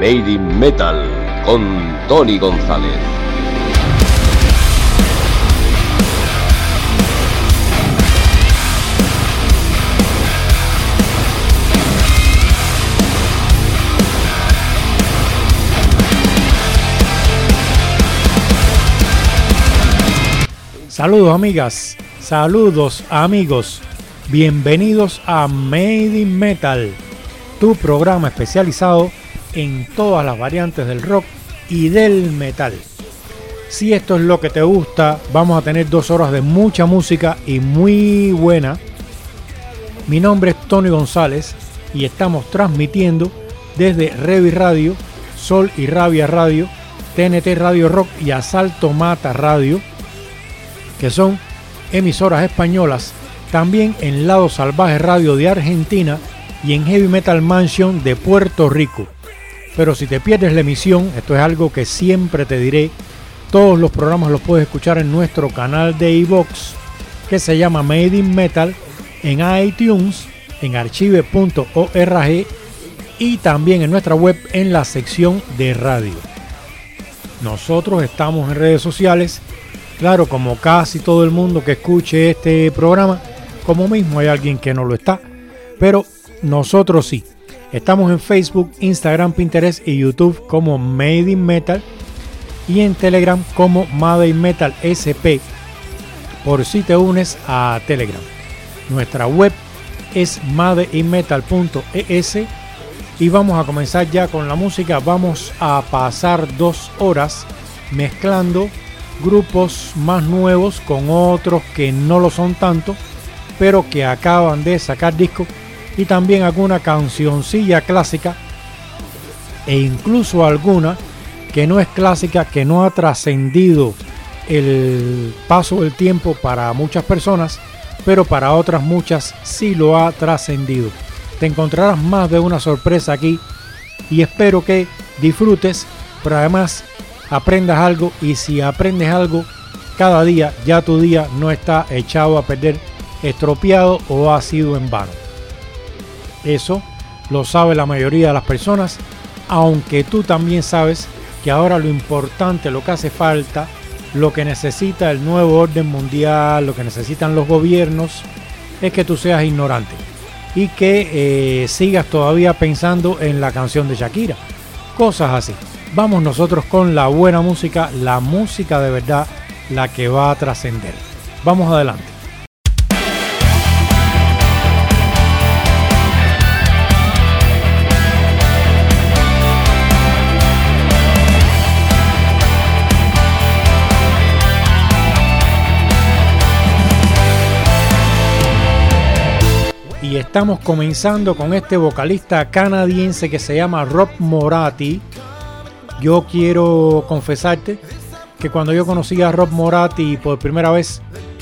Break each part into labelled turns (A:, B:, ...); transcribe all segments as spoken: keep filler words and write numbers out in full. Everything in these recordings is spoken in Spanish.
A: Made in Metal con Tony González.
B: Saludos amigas, saludos amigos, bienvenidos a Made in Metal, tu programa especializado en todas las variantes del rock y del metal. Si esto es lo que te gusta, vamos a tener dos horas de mucha música y muy buena. Mi nombre es Tony González y estamos transmitiendo desde Revi Radio, Sol y Rabia Radio, T N T Radio Rock y Asalto Mata Radio, que son emisoras españolas, también en Lado Salvaje Radio de Argentina y en Heavy Metal Mansion de Puerto Rico. Pero si te pierdes la emisión, esto es algo que siempre te diré, todos los programas los puedes escuchar en nuestro canal de iVoox, que se llama Made in Metal, en iTunes, en archive punto org y también en nuestra web en la sección de radio. Nosotros estamos en redes sociales. Claro, como casi todo el mundo que escuche este programa, como mismo hay alguien que no lo está, pero nosotros sí. Estamos en Facebook, Instagram, Pinterest y YouTube como Made in Metal y en Telegram como Made in Metal S P, por si te unes a Telegram. Nuestra web es made in metal punto e s y vamos a comenzar ya con la música. Vamos a pasar dos horas mezclando grupos más nuevos con otros que no lo son tanto, pero que acaban de sacar disco, y también alguna cancioncilla clásica e incluso alguna que no es clásica, que no ha trascendido el paso del tiempo para muchas personas, pero para otras muchas sí lo ha trascendido. Te encontrarás más de una sorpresa aquí y espero que disfrutes, pero además aprendas algo, y si aprendes algo cada día, ya tu día no está echado a perder, estropeado o ha sido en vano. Eso lo sabe la mayoría de las personas, aunque tú también sabes que ahora lo importante, lo que hace falta, lo que necesita el nuevo orden mundial, lo que necesitan los gobiernos, es que tú seas ignorante y que eh, sigas todavía pensando en la canción de Shakira, cosas así. Vamos nosotros con la buena música, la música de verdad, la que va a trascender. Vamos adelante. Y estamos comenzando con este vocalista canadiense que se llama Rob Moratti. Yo quiero confesarte que cuando yo conocí a Rob Moratti por primera vez,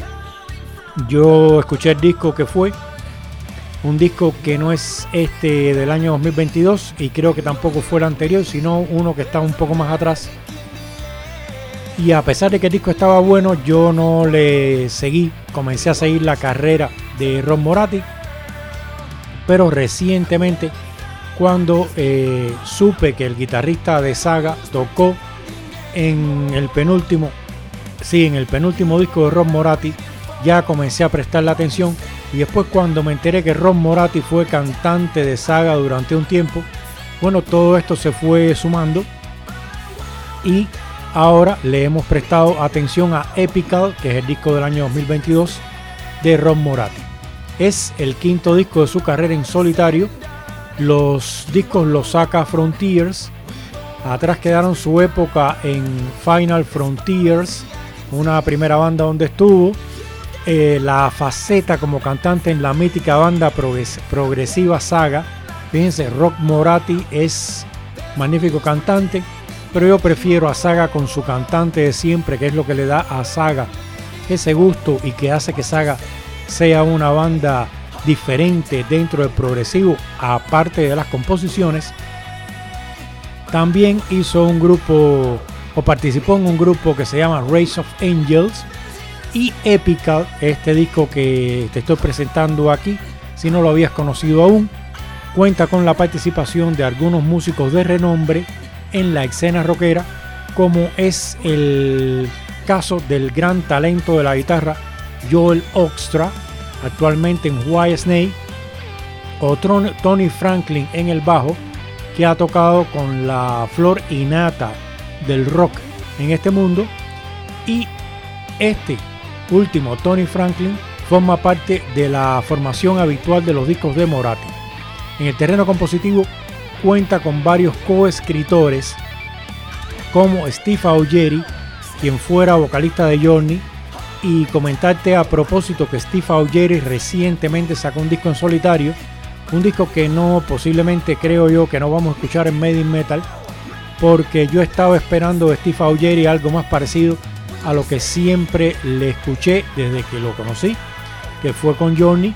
B: yo escuché el disco que fue un disco que no es este del año dos mil veintidós, y creo que tampoco fue el anterior, sino uno que está un poco más atrás. Y a pesar de que el disco estaba bueno, yo no le seguí, comencé a seguir la carrera de Rob Moratti, pero recientemente, cuando eh, supe que el guitarrista de Saga tocó en el penúltimo, sí, en el penúltimo disco de Rob Moratti, ya comencé a prestarle atención. Y después, cuando me enteré que Rob Moratti fue cantante de Saga durante un tiempo, bueno, todo esto se fue sumando y ahora le hemos prestado atención a Epical, que es el disco del año dos mil veintidós de Rob Moratti. Es el quinto disco de su carrera en solitario. Los discos los saca Frontiers. Atrás quedaron su época en Final Frontiers, una primera banda donde estuvo. Eh, la faceta como cantante en la mítica banda progres- progresiva Saga. Fíjense, Rob Moratti es magnífico cantante, pero yo prefiero a Saga con su cantante de siempre, que es lo que le da a Saga ese gusto y que hace que Saga sea una banda diferente dentro del progresivo, aparte de las composiciones. También hizo un grupo, o participó en un grupo que se llama Race of Angels, y Epical, este disco que te estoy presentando aquí, si no lo habías conocido aún, cuenta con la participación de algunos músicos de renombre en la escena rockera, como es el caso del gran talento de la guitarra Joel Hoekstra, actualmente en Whitesnake, o Tony Franklin en el bajo, que ha tocado con la flor y nata del rock en este mundo. Y este último, Tony Franklin, forma parte de la formación habitual de los discos de Moratti. En el terreno compositivo cuenta con varios coescritores como Steve Augeri, quien fuera vocalista de Journey, y comentarte a propósito que Steve Augeri recientemente sacó un disco en solitario, un disco que no, posiblemente creo yo que no vamos a escuchar en Made in Metal, porque yo estaba esperando de Steve Augeri algo más parecido a lo que siempre le escuché desde que lo conocí, que fue con Journey,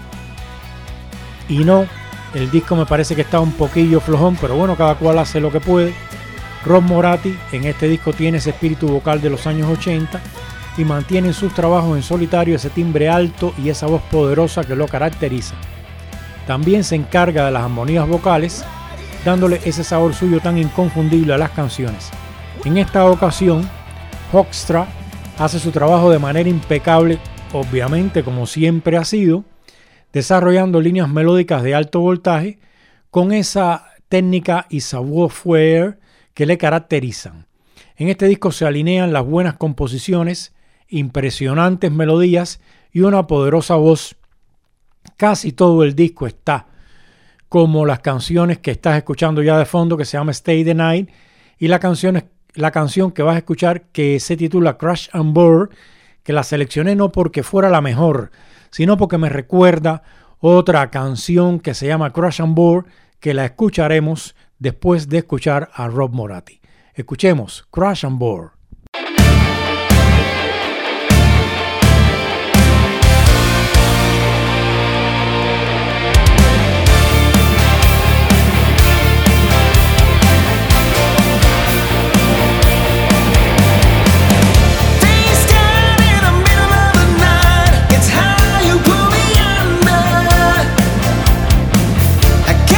B: y no, el disco me parece que está un poquillo flojón, pero bueno, cada cual hace lo que puede. Rob Moratti en este disco tiene ese espíritu vocal de los años ochenta y mantiene en sus trabajos en solitario ese timbre alto y esa voz poderosa que lo caracteriza. También se encarga de las armonías vocales, dándole ese sabor suyo tan inconfundible a las canciones. En esta ocasión, Hoekstra hace su trabajo de manera impecable, obviamente como siempre ha sido, desarrollando líneas melódicas de alto voltaje con esa técnica y savoir-faire que le caracterizan. En este disco se alinean las buenas composiciones, impresionantes melodías y una poderosa voz. Casi todo el disco está, como las canciones que estás escuchando ya de fondo, que se llama Stay the Night, y la canción, la canción que vas a escuchar, que se titula Crash and Burn, que la seleccioné no porque fuera la mejor, sino porque me recuerda otra canción que se llama Crash and Burn, que la escucharemos después de escuchar a Rob Moratti. Escuchemos Crash and Burn.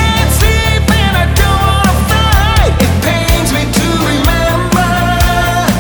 C: Remember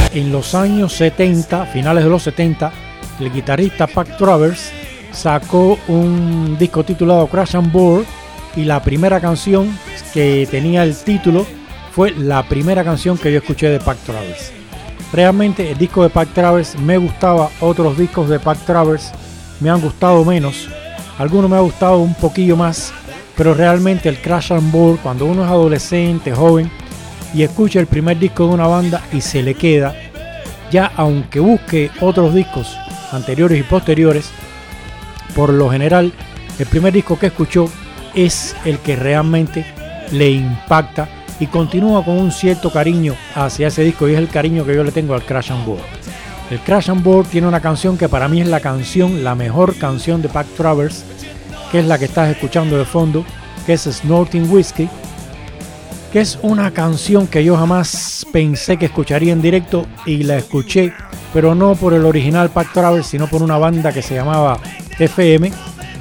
B: en los años setenta, finales de los setenta, el guitarrista Pat Travers sacó un disco titulado Crash and Burn, y la primera canción que tenía el título fue la primera canción que yo escuché de Pat Travers. Realmente el disco de Pat Travers me gustaba, otros discos de Pat Travers me han gustado menos, algunos me han gustado un poquillo más, pero realmente el Crash and Burn, cuando uno es adolescente, joven, y escucha el primer disco de una banda y se le queda, ya aunque busque otros discos anteriores y posteriores, por lo general el primer disco que escuchó es el que realmente le impacta y continúa con un cierto cariño hacia ese disco, y es el cariño que yo le tengo al Crash and Burn. El Crash and Burn tiene una canción que para mí es la canción, la mejor canción de Pat Travers, que es la que estás escuchando de fondo, que es Snorting Whiskey, que es una canción que yo jamás pensé que escucharía en directo, y la escuché, pero no por el original Pat Travers, sino por una banda que se llamaba F M.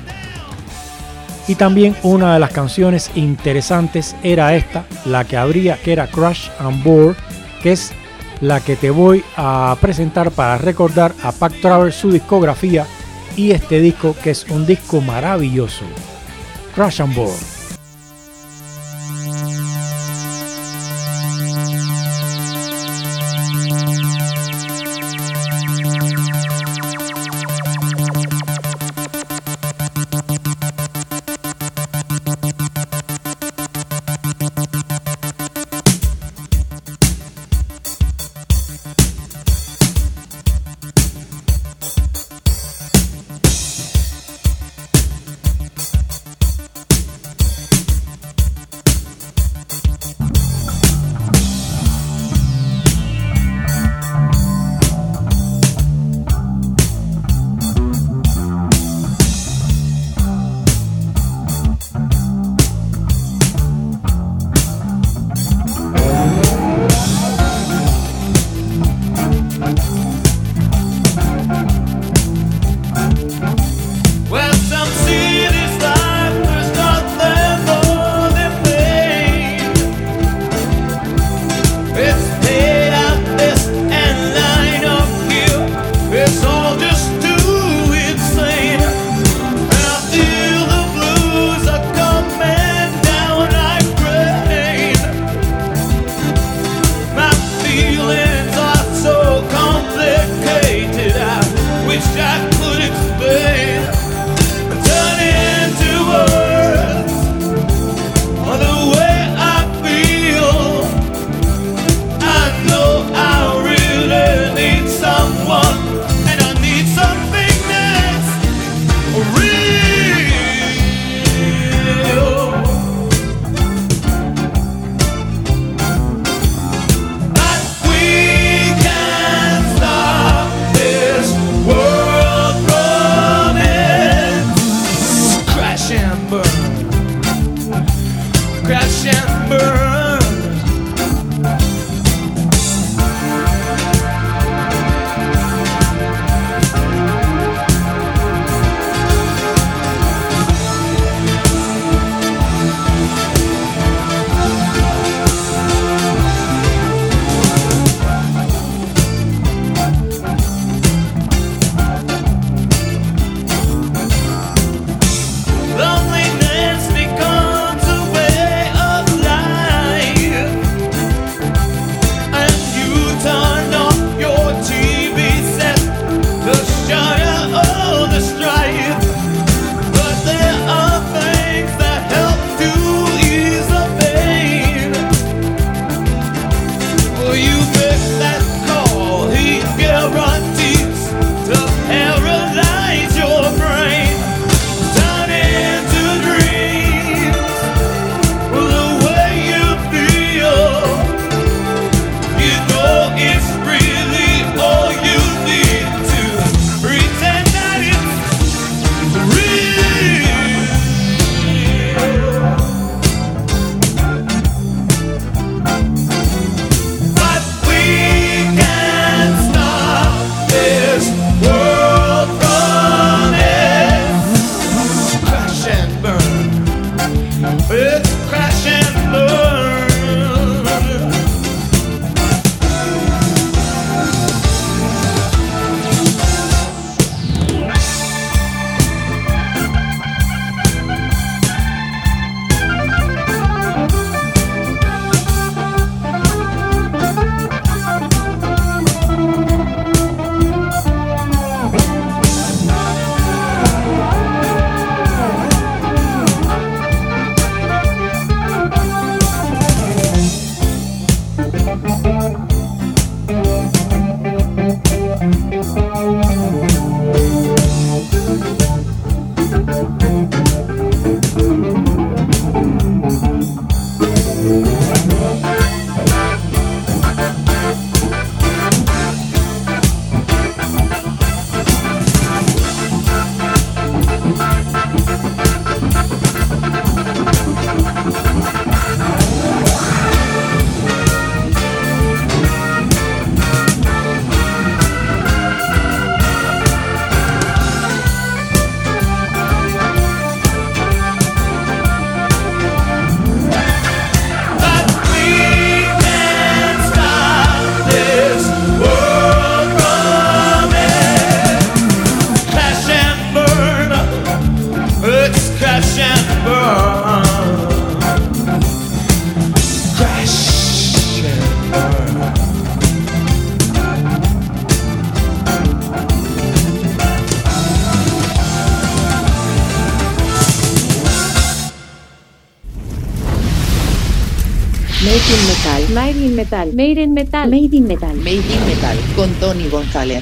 B: Y también una de las canciones interesantes era esta, la que abría, que era Crash and Burn, que es la que te voy a presentar para recordar a Pat Travers, su discografía y este disco, que es un disco maravilloso, Crash and Burn.
C: Made in Metal. Made in Metal. Made in Metal.
D: Made in Metal con Tony González.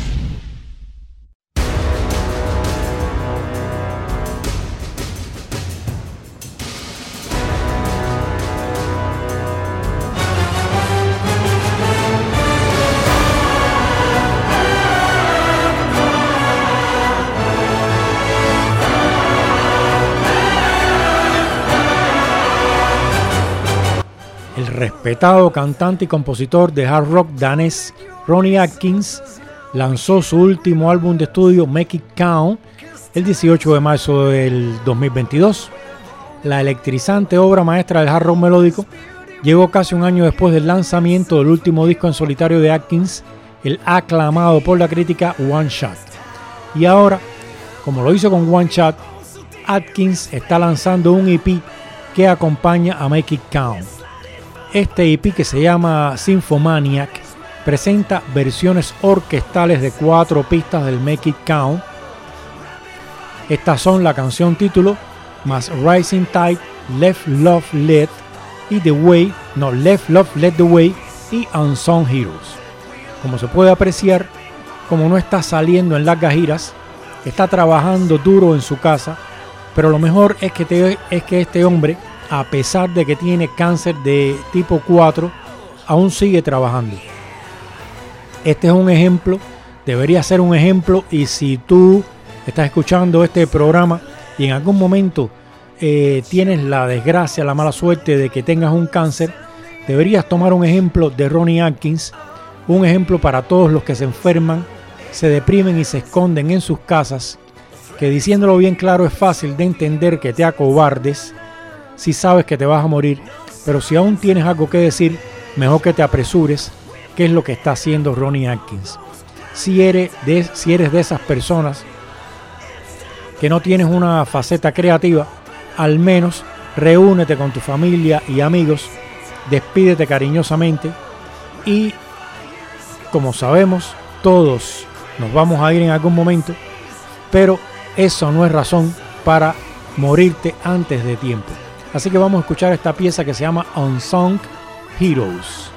B: Respetado cantante y compositor de hard rock danés Ronnie Atkins lanzó su último álbum de estudio Make It Count el dieciocho de marzo del dos mil veintidós. La electrizante obra maestra del hard rock melódico llegó casi un año después del lanzamiento del último disco en solitario de Atkins, el aclamado por la crítica One Shot. Y ahora, como lo hizo con One Shot, Atkins está lanzando un E P que acompaña a Make It Count. Este E P, que se llama Symphomaniac, presenta versiones orquestales de cuatro pistas del Make It Count. Estas son la canción título, más Rising Tide, Left Love Led y The Way, no, Left Love Led the Way y Unsung Heroes. Como se puede apreciar, como no está saliendo en largas giras, está trabajando duro en su casa, pero lo mejor es que, te, es que este hombre, a pesar de que tiene cáncer de tipo cuatro, aún sigue trabajando. Este es un ejemplo, debería ser un ejemplo, y si tú estás escuchando este programa y en algún momento eh, tienes la desgracia, la mala suerte de que tengas un cáncer, deberías tomar un ejemplo de Ronnie Atkins, un ejemplo para todos los que se enferman, se deprimen y se esconden en sus casas, que diciéndolo bien claro es fácil de entender que te acobardes si sabes que te vas a morir, pero si aún tienes algo que decir, mejor que te apresures, que es lo que está haciendo Ronnie Atkins. Si eres de, si eres de esas personas que no tienes una faceta creativa, al menos reúnete con tu familia y amigos, despídete cariñosamente y, como sabemos, todos nos vamos a ir en algún momento, pero eso no es razón para morirte antes de tiempo. Así que vamos a escuchar esta pieza que se llama Unsung Heroes.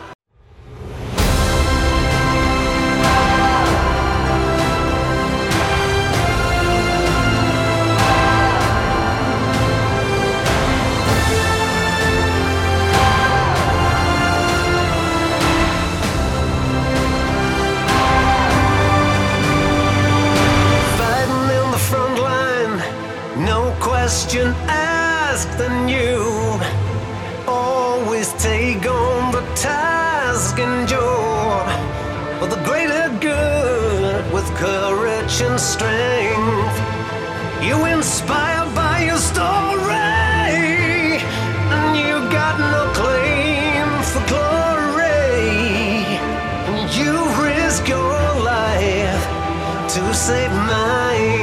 E: Question asked and you always take on the task and joy for the greater good with courage and strength. You inspired by your story and you got no claim for glory. You risk your life to save mine.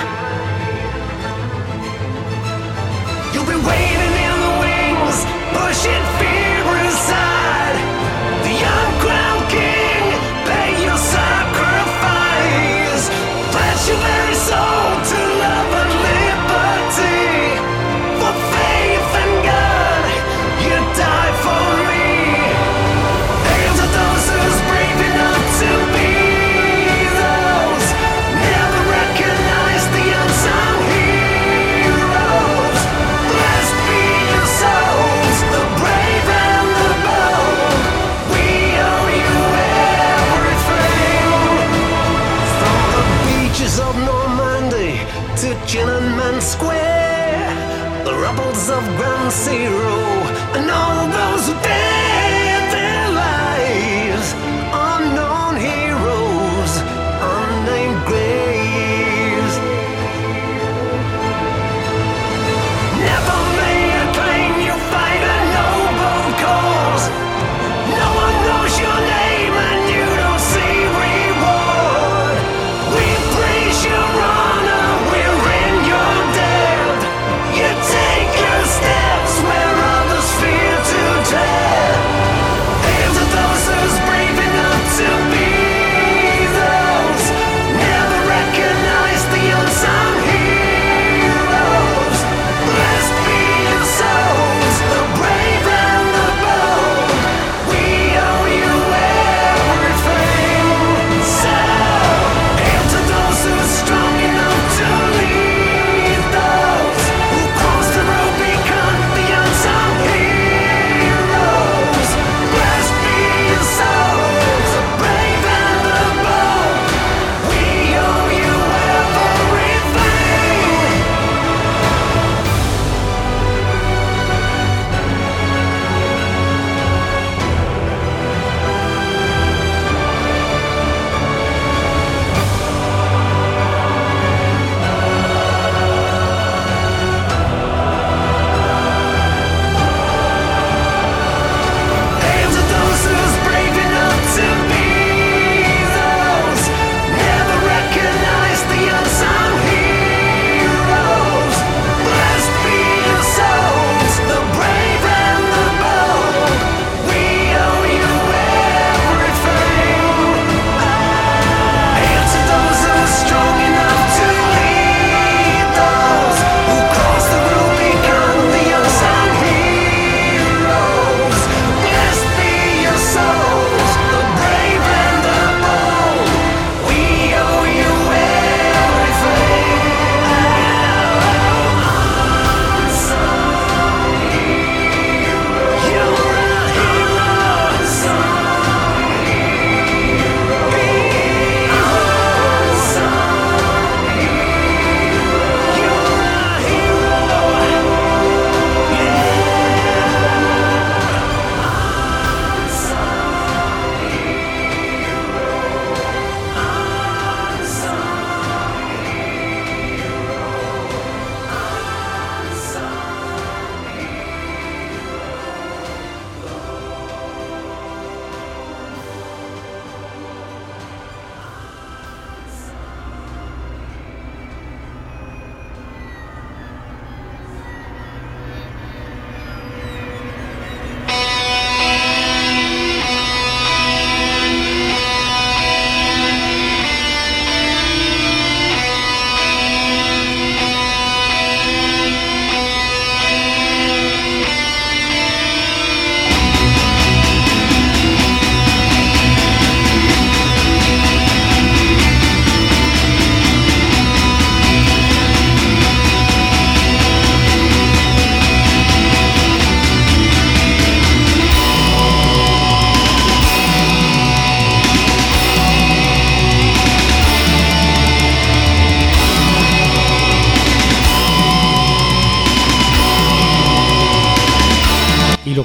E: Waiting in the wings, pushing fear aside. The uncrowned king, pay your sacrifice. Pledge your very soul to love and liberty. For faith in God, you die for me. Hail to those who's brave enough to be those. Never recognize the unsung heroes. Blessed be your souls, the brave and the bold. We owe you everything. From the beaches of Normandy to Tiananmen Square, the rubbles of Ground Zero, and all those who dared their lives. Unknown heroes, unnamed graves. Never lay a claim, you fight a noble cause. No one knows your name and you don't see reward. We praise your honor, we're in your debt. You take your steps where others fear to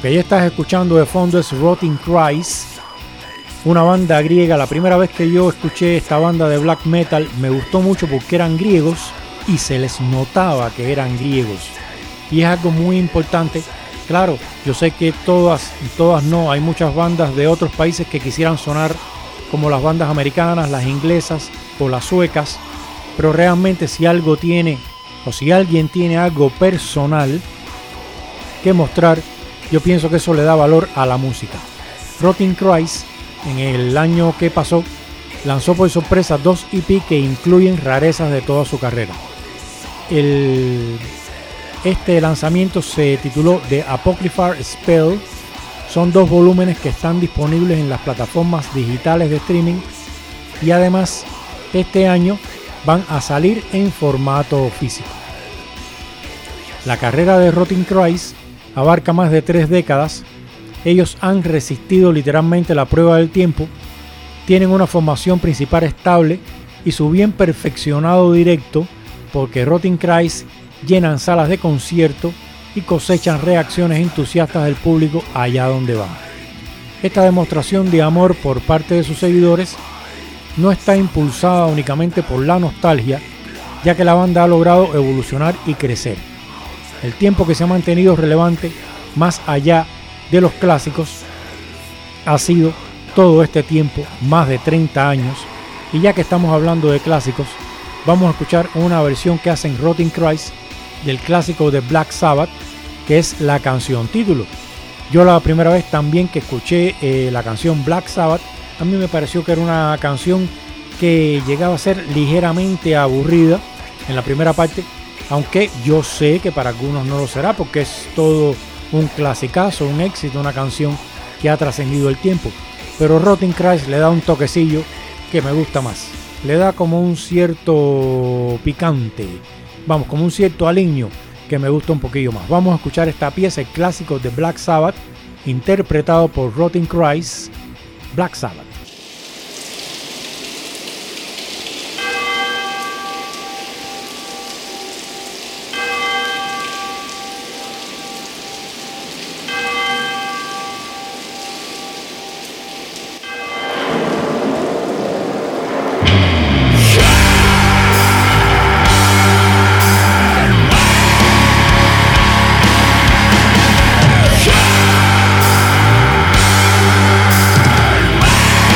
B: que ya estás escuchando de fondo es Rotting Christ, una banda griega. La primera vez que yo escuché esta banda de black metal me gustó mucho porque eran griegos y se les notaba que eran griegos. Y es algo muy importante. Claro, yo sé que todas, todas no, hay muchas bandas de otros países que quisieran sonar como las bandas americanas, las inglesas o las suecas, pero realmente si algo tiene, o si alguien tiene algo personal que mostrar, yo pienso que eso le da valor a la música. Rotting Christ, en el año que pasó, lanzó por sorpresa dos E P que incluyen rarezas de toda su carrera. El, este lanzamiento se tituló The Apocryphal Spell. Son dos volúmenes que están disponibles en las plataformas digitales de streaming y además este año van a salir en formato físico. La carrera de Rotting Christ abarca más de tres décadas. Ellos han resistido literalmente la prueba del tiempo, tienen una formación principal estable y su bien perfeccionado directo, porque Rotting Christ llenan salas de concierto y cosechan reacciones entusiastas del público allá donde van. Esta demostración de amor por parte de sus seguidores no está impulsada únicamente por la nostalgia, ya que la banda ha logrado evolucionar y crecer. El tiempo que se ha mantenido relevante más allá de los clásicos ha sido todo este tiempo, más de treinta años, y ya que estamos hablando de clásicos, vamos a escuchar una versión que hacen Rotting Christ del clásico de Black Sabbath, que es la canción título. Yo la primera vez también que escuché eh, la canción Black Sabbath, a mí me pareció que era una canción que llegaba a ser ligeramente aburrida en la primera parte, aunque yo sé que para algunos no lo será porque es todo un clasicazo, un éxito, una canción que ha trascendido el tiempo. Pero Rotting Christ le da un toquecillo que me gusta más. Le da como un cierto picante, vamos, como un cierto aliño que me gusta un poquillo más. Vamos a escuchar esta pieza, el clásico de Black Sabbath, interpretado por Rotting Christ, Black Sabbath.
E: Wow!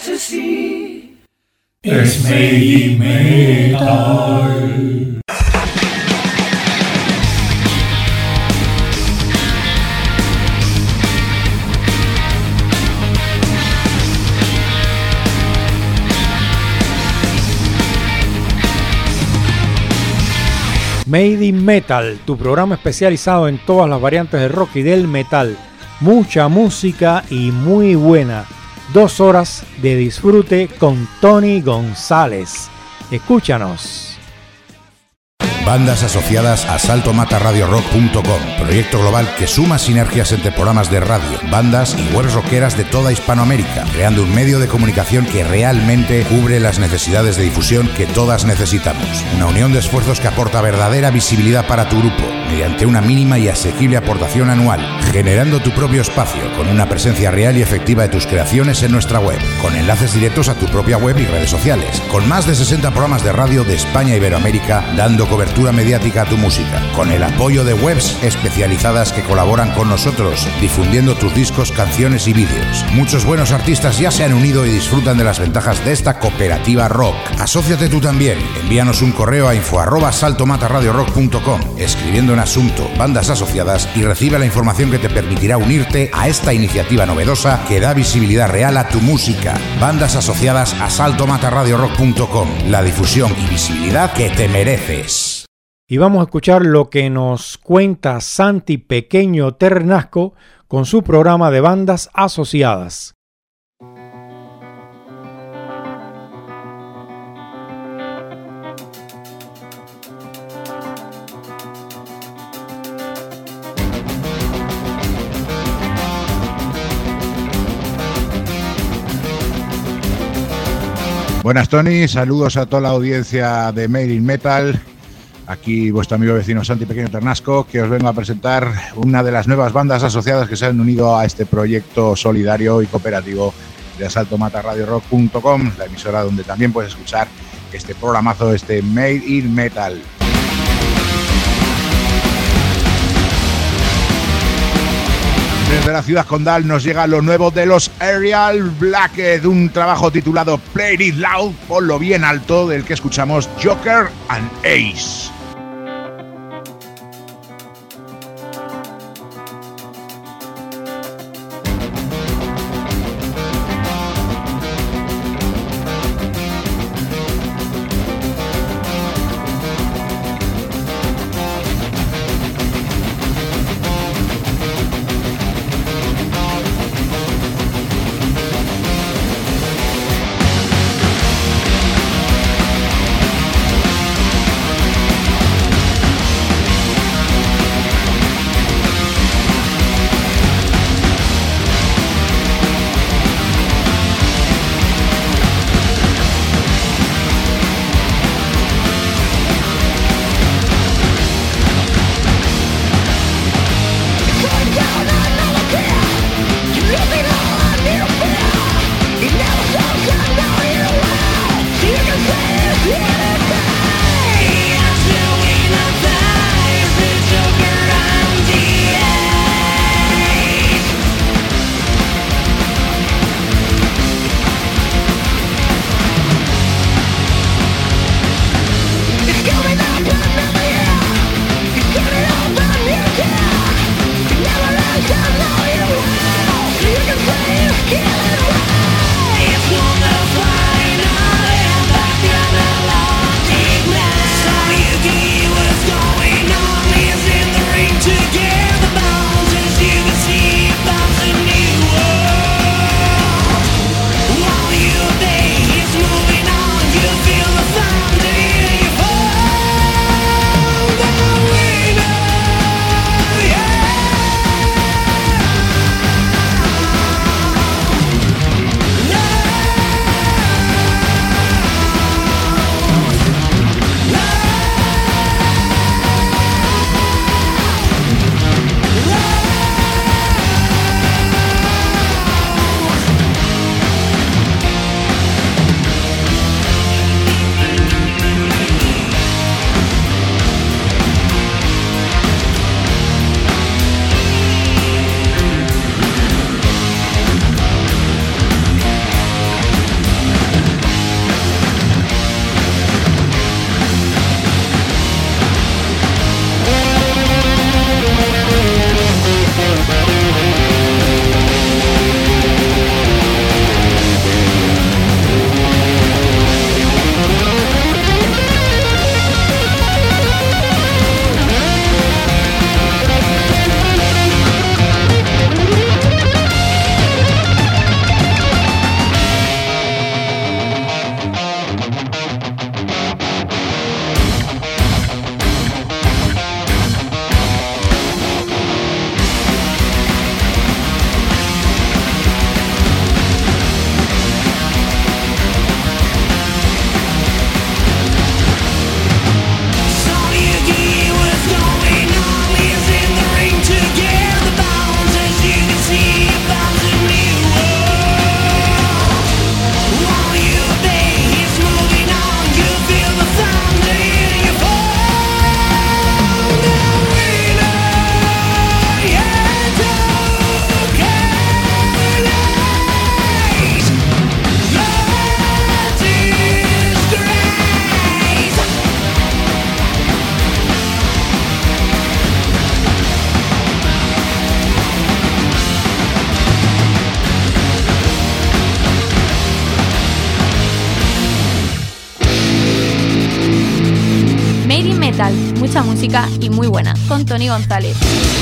E: fantasy.
B: Es Made Metal. Made in Metal, tu programa especializado en todas las variantes del rock y del metal. Mucha música y muy buena. Dos horas de disfrute con Tony González. Escúchanos.
F: Bandas asociadas a salto mata radio rock punto com, proyecto global que suma sinergias entre programas de radio, bandas y webs rockeras de toda Hispanoamérica, creando un medio de comunicación que realmente cubre las necesidades de difusión que todas necesitamos. Una unión de esfuerzos que aporta verdadera visibilidad para tu grupo, mediante una mínima y asequible aportación anual, generando tu propio espacio, con una presencia real y efectiva de tus creaciones en nuestra web, con enlaces directos a tu propia web y redes sociales, con más de sesenta programas de radio de España e Iberoamérica, dando cobertura mediática a tu música, con el apoyo de webs especializadas que colaboran con nosotros, difundiendo tus discos, canciones y vídeos. Muchos buenos artistas ya se han unido y disfrutan de las ventajas de esta cooperativa rock. Asóciate tú también. Envíanos un correo a info arroba salto mata radio rock punto com, escribiendo en asunto bandas asociadas, y recibe la información que te permitirá unirte a esta iniciativa novedosa que da visibilidad real a tu música. Bandas asociadas a salto mata radio rock punto com, la difusión y visibilidad que te mereces.
B: Y vamos a escuchar lo que nos cuenta Santi Pequeño Ternasco con su programa de bandas asociadas.
G: Buenas, Tony, saludos a toda la audiencia de Made in Metal. Aquí vuestro amigo vecino Santi Pequeño Ternasco, que os vengo a presentar una de las nuevas bandas asociadas que se han unido a este proyecto solidario y cooperativo de salto mata radio rock punto com, la emisora donde también puedes escuchar este programazo, este Made in Metal. Desde la ciudad condal nos llega lo nuevo de los Aerial Blackhead, un trabajo titulado Play It Loud, ponlo bien alto, del que escuchamos Joker and Ace.
H: Made in Metal, mucha música y muy buena, con Tony González.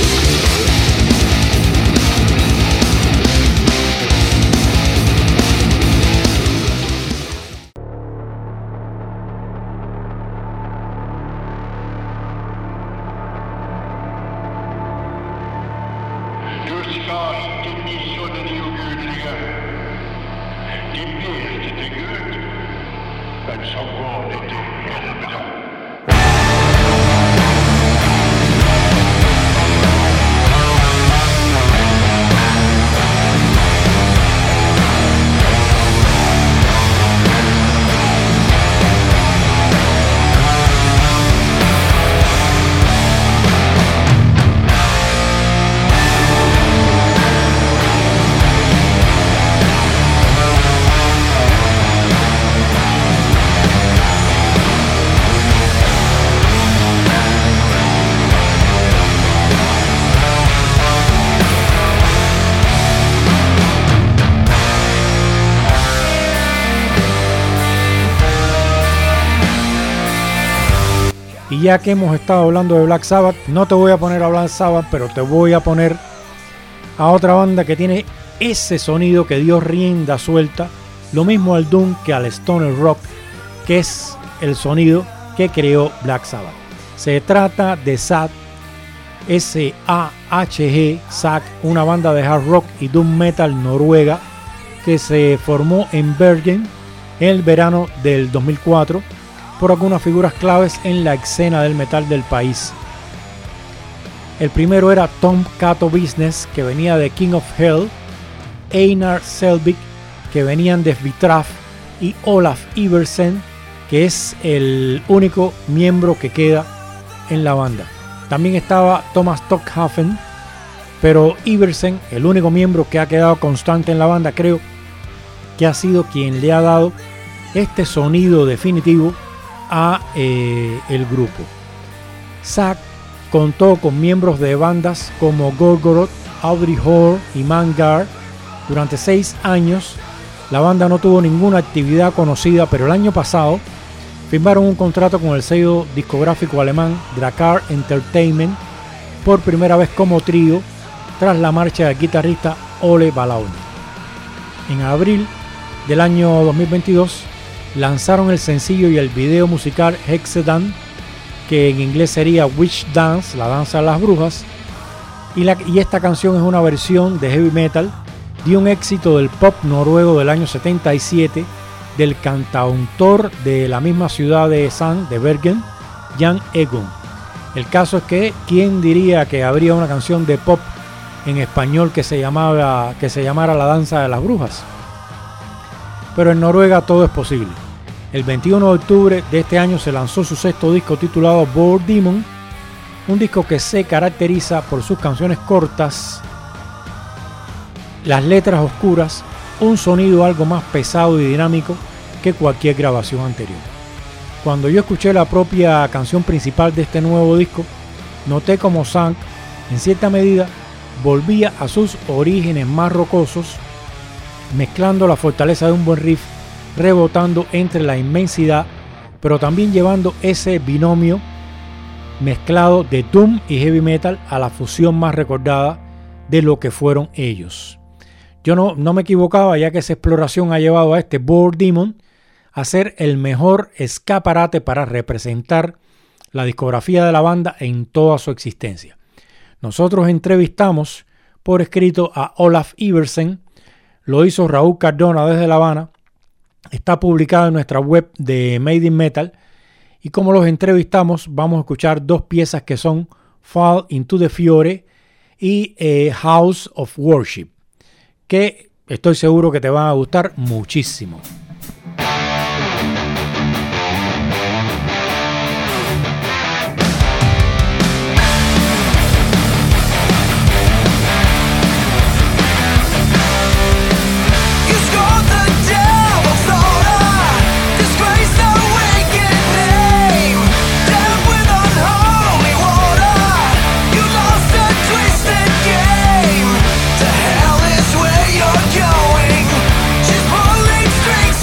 B: Y ya que hemos estado hablando de Black Sabbath, no te voy a poner a Black Sabbath, pero te voy a poner a otra banda que tiene ese sonido que dio rienda suelta, lo mismo al Doom que al Stoner Rock, que es el sonido que creó Black Sabbath. Se trata de S A G, S A H G, S A G, una banda de hard rock y doom metal noruega que se formó en Bergen en el verano del dos mil cuatro por algunas figuras claves en la escena del metal del país. El primero era Tom Cato Business, que venía de King of Hell, Einar Selvik, que venían de Vitraf, y Olaf Iversen, que es el único miembro que queda en la banda. También estaba Thomas Stockhafen, pero Iversen, el único miembro que ha quedado constante en la banda, creo que ha sido quien le ha dado este sonido definitivo a eh, el grupo. S A G contó con miembros de bandas como Gorgoroth, Audrey Hall y Mangar. Durante seis años la banda no tuvo ninguna actividad conocida, pero el año pasado firmaron un contrato con el sello discográfico alemán Drakkar Entertainment por primera vez como trío tras la marcha del guitarrista Ole Balaune. En abril del año dos mil veintidós lanzaron el sencillo y el video musical Hexedan, que en inglés sería Witch Dance, la danza de las brujas, y, la, y esta canción es una versión de heavy metal de un éxito del pop noruego del año setenta y siete del cantautor de la misma ciudad de Sand, de Bergen, Jan Egon. El caso es que, ¿quién diría que habría una canción de pop en español que se, llamaba, que se llamara La danza de las brujas? Pero en Noruega todo es posible. El veintiuno de octubre de este año se lanzó su sexto disco titulado Bored Demon, un disco que se caracteriza por sus canciones cortas, las letras oscuras, un sonido algo más pesado y dinámico que cualquier grabación anterior. Cuando yo escuché la propia canción principal de este nuevo disco, noté como S A G, en cierta medida, volvía a sus orígenes más rocosos, mezclando la fortaleza de un buen riff, rebotando entre la inmensidad, pero también llevando ese binomio mezclado de doom y heavy metal a la fusión más recordada de lo que fueron ellos. Yo no, no me equivocaba, ya que esa exploración ha llevado a este Bored Demon a ser el mejor escaparate para representar la discografía de la banda en toda su existencia. Nosotros entrevistamos por escrito a Olaf Iversen, lo hizo Raúl Cardona desde La Habana, está publicado en nuestra web de Made in Metal, y como los entrevistamos vamos a escuchar dos piezas que son Fall into the Fiore y eh, House of Worship, que estoy seguro que te van a gustar muchísimo.
E: Going, she's pulling strings.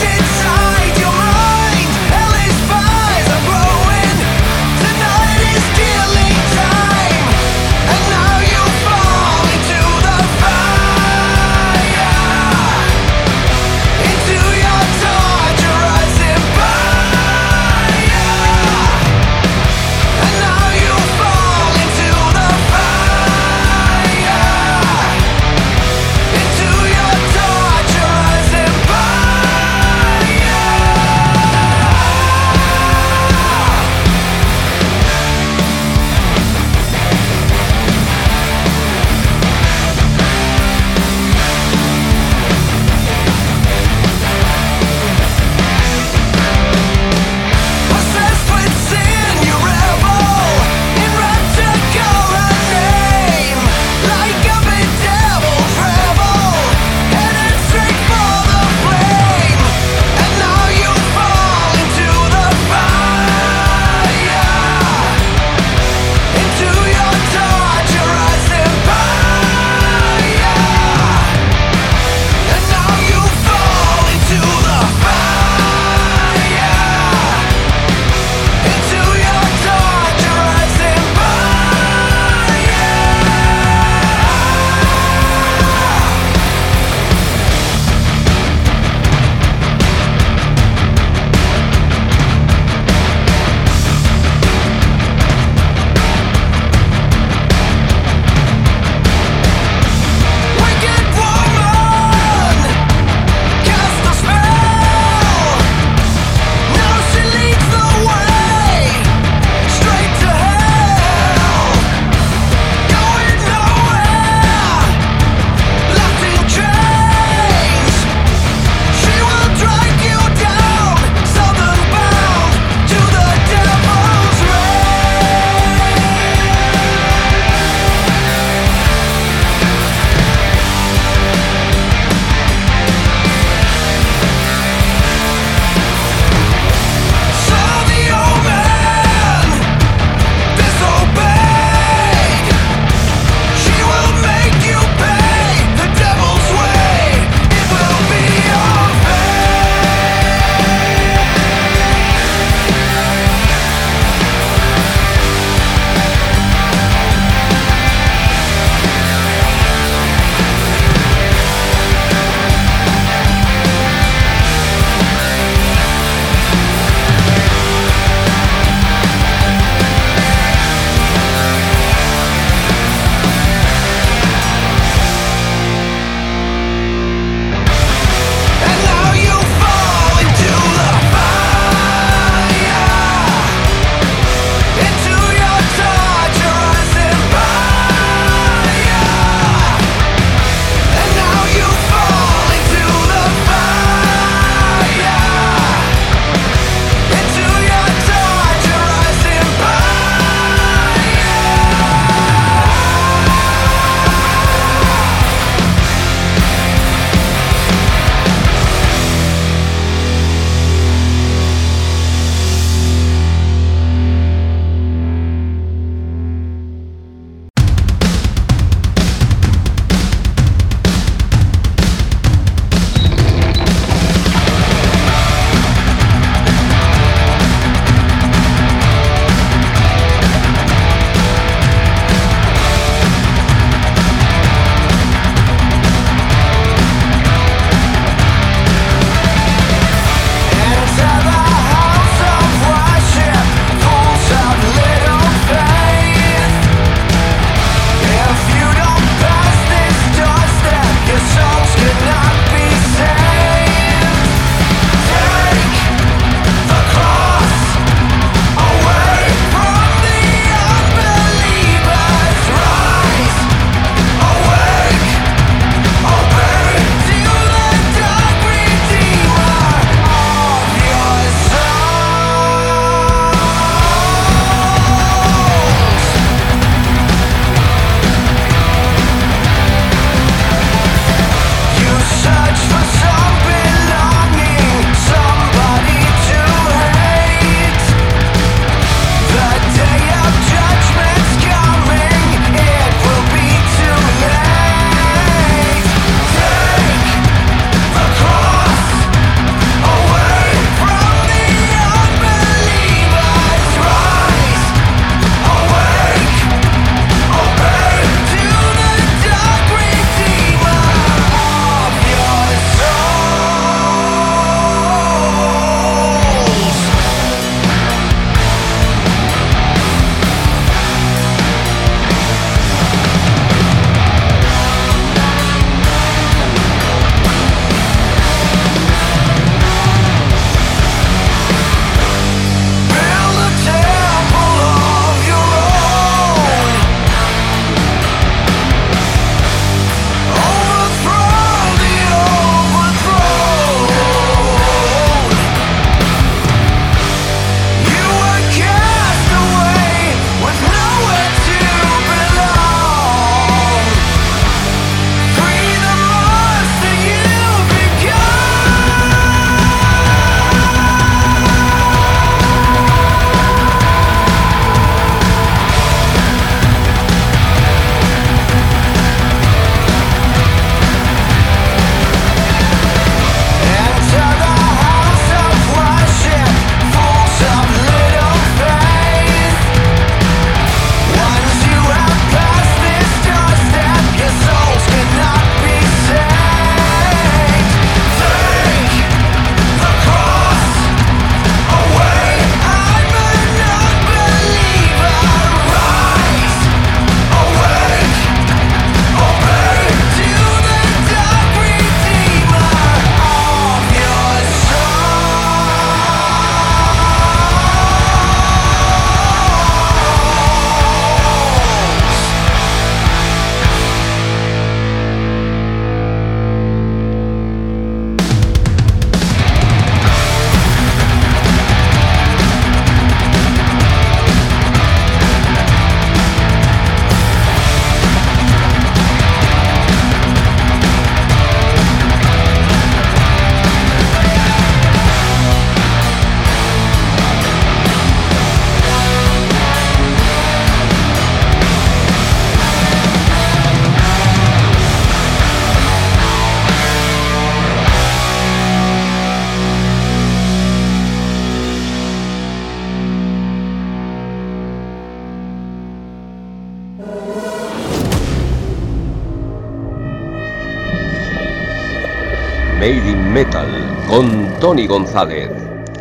A: Made in Metal con Tony González.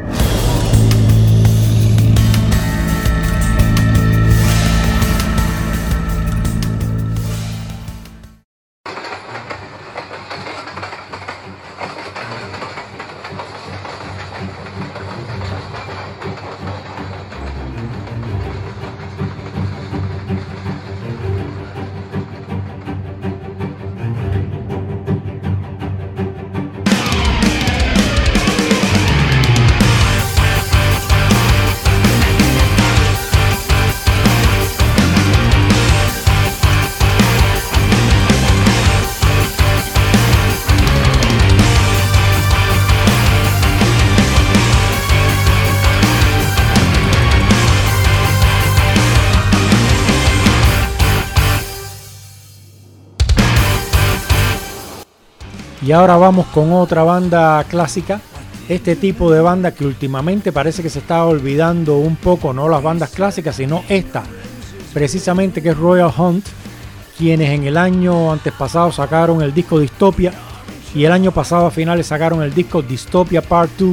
B: Y ahora vamos con otra banda clásica, este tipo de banda que últimamente parece que se está olvidando un poco, no las bandas clásicas, sino esta, precisamente, que es Royal Hunt, quienes en el año antes pasado sacaron el disco Dystopia y el año pasado a finales sacaron el disco Dystopia Part dos.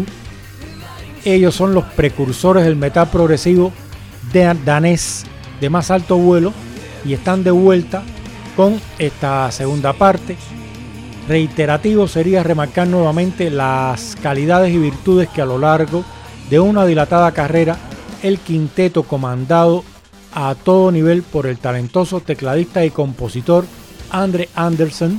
B: Ellos son los precursores del metal progresivo danés de más alto vuelo y están de vuelta con esta segunda parte. Reiterativo sería remarcar nuevamente las calidades y virtudes que a lo largo de una dilatada carrera el quinteto, comandado a todo nivel por el talentoso tecladista y compositor Andre Andersen,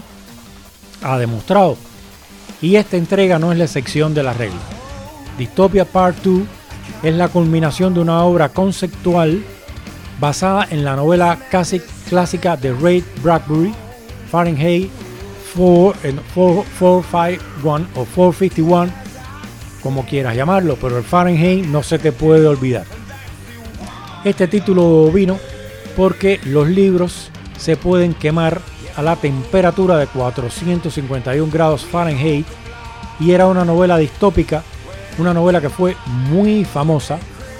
B: ha demostrado. Y esta entrega no es la excepción de la regla. Dystopia Part dos es la culminación de una obra conceptual basada en la novela casi clásica de Ray Bradbury, Fahrenheit cuatrocientos cincuenta y uno o cuatrocientos cincuenta y uno, como quieras llamarlo, pero el Fahrenheit no se te puede olvidar. Este título vino porque los libros se pueden quemar a la temperatura de cuatrocientos cincuenta y uno grados Fahrenheit y era una novela distópica, una novela que fue muy famosa.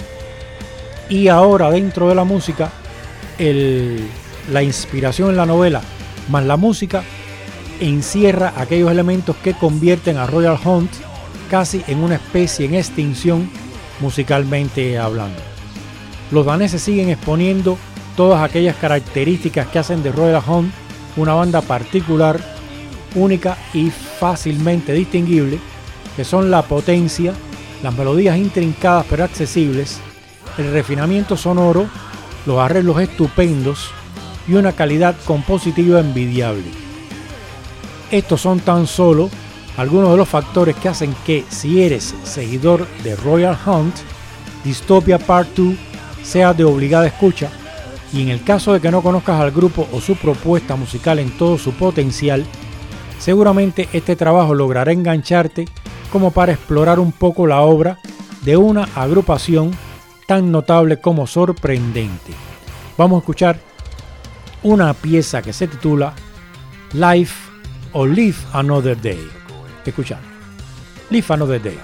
B: Y ahora, dentro de la música, el, la inspiración en la novela más la música encierra aquellos elementos que convierten a Royal Hunt casi en una especie en extinción musicalmente hablando. Los daneses siguen exponiendo todas aquellas características que hacen de Royal Hunt una banda particular, única y fácilmente distinguible, que son la potencia, las melodías intrincadas pero accesibles, el refinamiento sonoro, los arreglos estupendos y una calidad compositiva envidiable. Estos son tan solo algunos de los factores que hacen que, si eres seguidor de Royal Hunt, Dystopia Part dos sea de obligada escucha, y en el caso de que no conozcas al grupo o su propuesta musical en todo su potencial, seguramente este trabajo logrará engancharte como para explorar un poco la obra de una agrupación tan notable como sorprendente. Vamos a escuchar una pieza que se titula Life o Live Another Day. Escuchad, Live Another Day.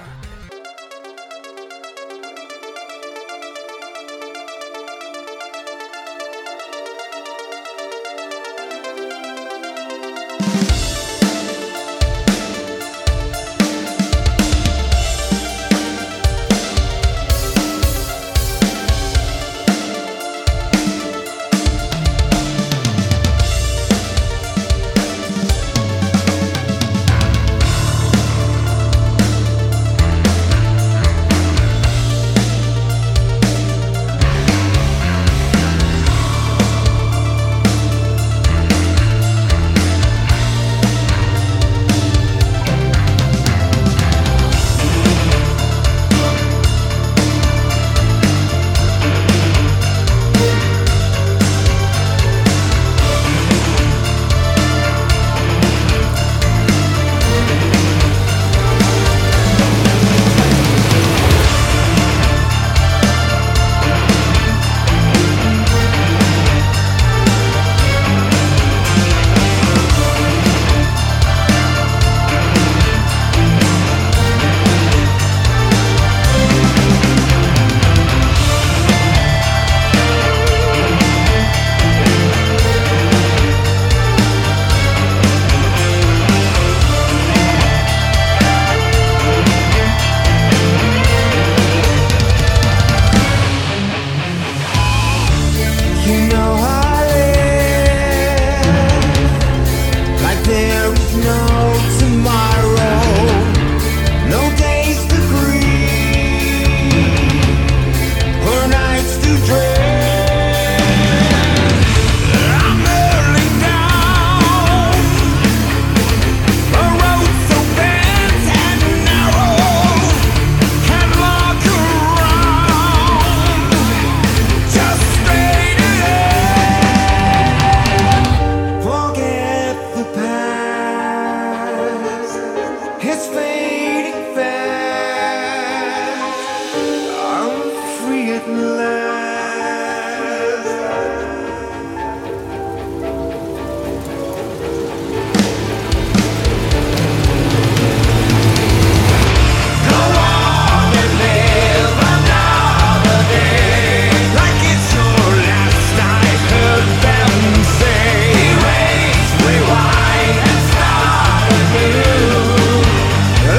E: It's fading fast. I'm free at last. Go on and live another day like it's your last. I heard them say, erase, rewind, and start anew.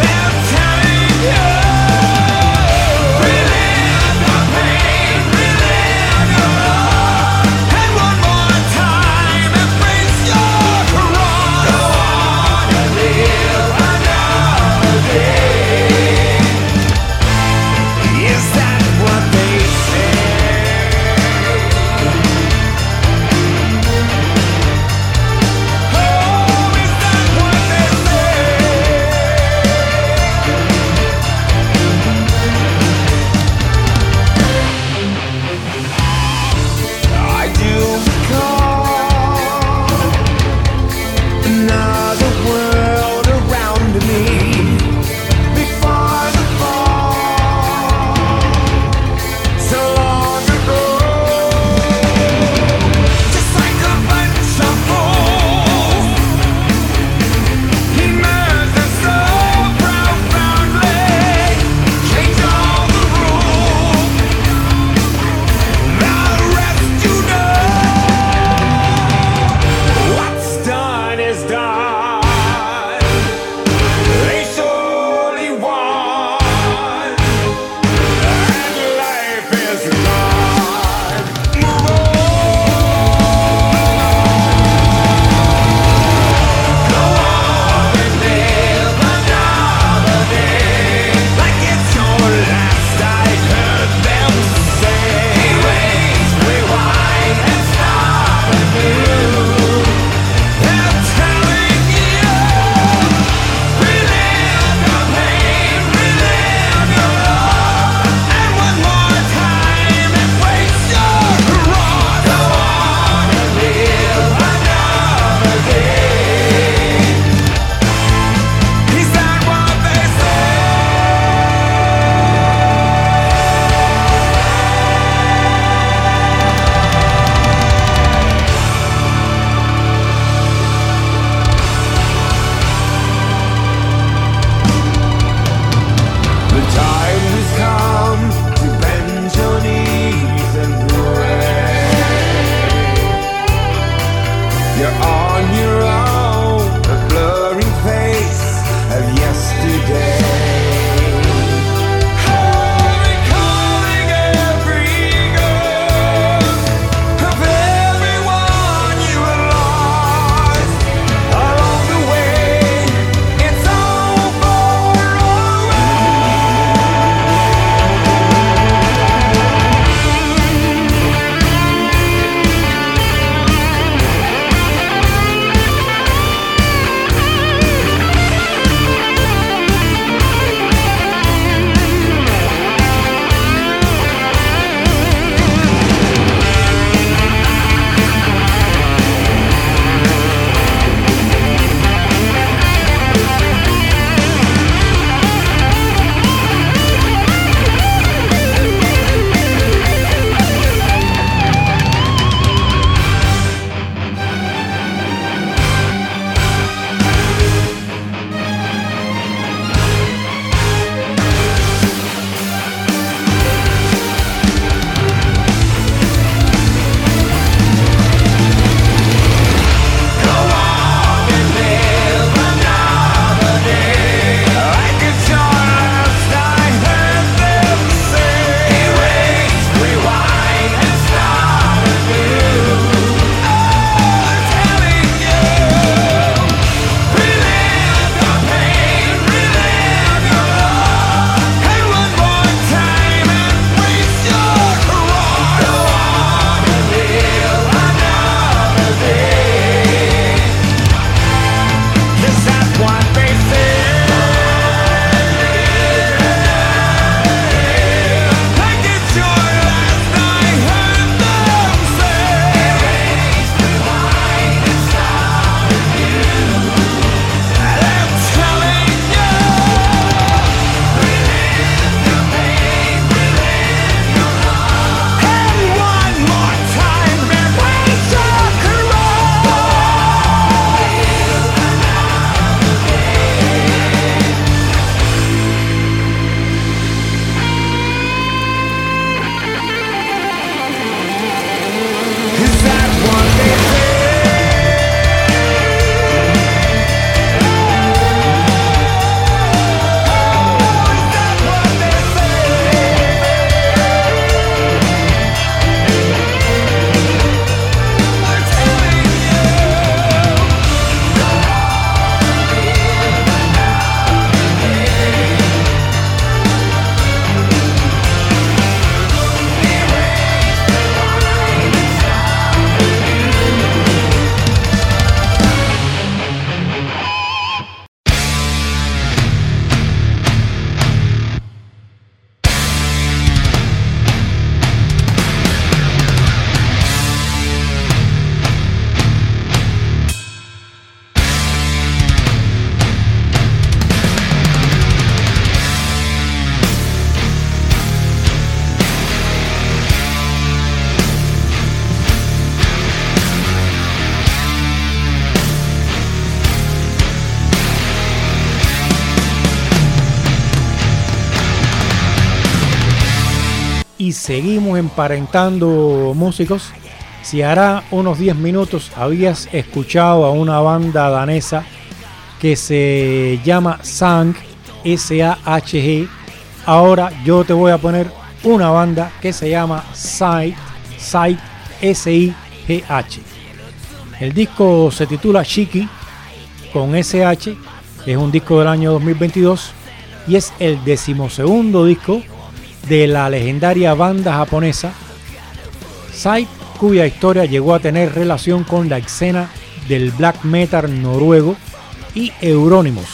B: seguimos emparentando músicos. Si hará unos diez minutos habías escuchado a una banda danesa que se llama Sang, S A H G, ahora yo te voy a poner una banda que se llama Sight, Sight, S I G H. El disco se titula Shiki con S H, es un disco del año dos mil veintidós y es el decimosegundo disco de la legendaria banda japonesa Sight, cuya historia llegó a tener relación con la escena del black metal noruego y Euronymous,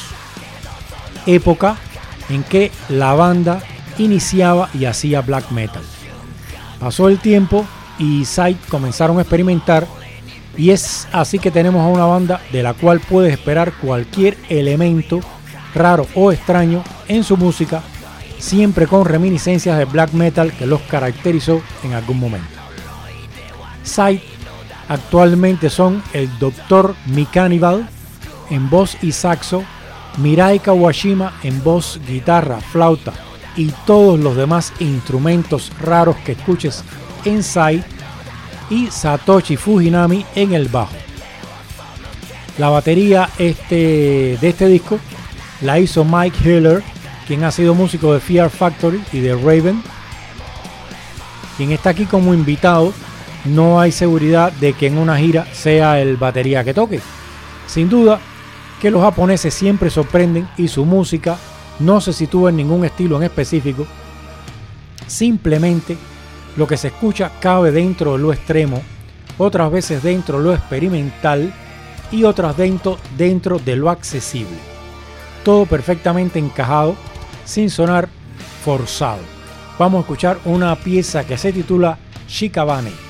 B: época en que la banda iniciaba y hacía black metal. Pasó el tiempo y Sight comenzaron a experimentar, y es así que tenemos a una banda de la cual puedes esperar cualquier elemento raro o extraño en su música, siempre con reminiscencias de black metal que los caracterizó en algún momento. Sight actualmente son el doctor Mikanival en voz y saxo, Mirai Kawashima en voz, guitarra, flauta y todos los demás instrumentos raros que escuches en Sight, y Satoshi Fujinami en el bajo. La batería este, de este disco la hizo Mike Hiller, quien ha sido músico de Fear Factory y de Raven, quien está aquí como invitado. No hay seguridad de que en una gira sea el batería que toque. Sin duda que los japoneses siempre sorprenden y su música no se sitúa en ningún estilo en específico. Simplemente lo que se escucha cabe dentro de lo extremo, otras veces dentro de lo experimental y otras dentro, dentro de lo accesible. Todo perfectamente encajado, sin sonar forzado. Vamos a escuchar una pieza que se titula Shikabane.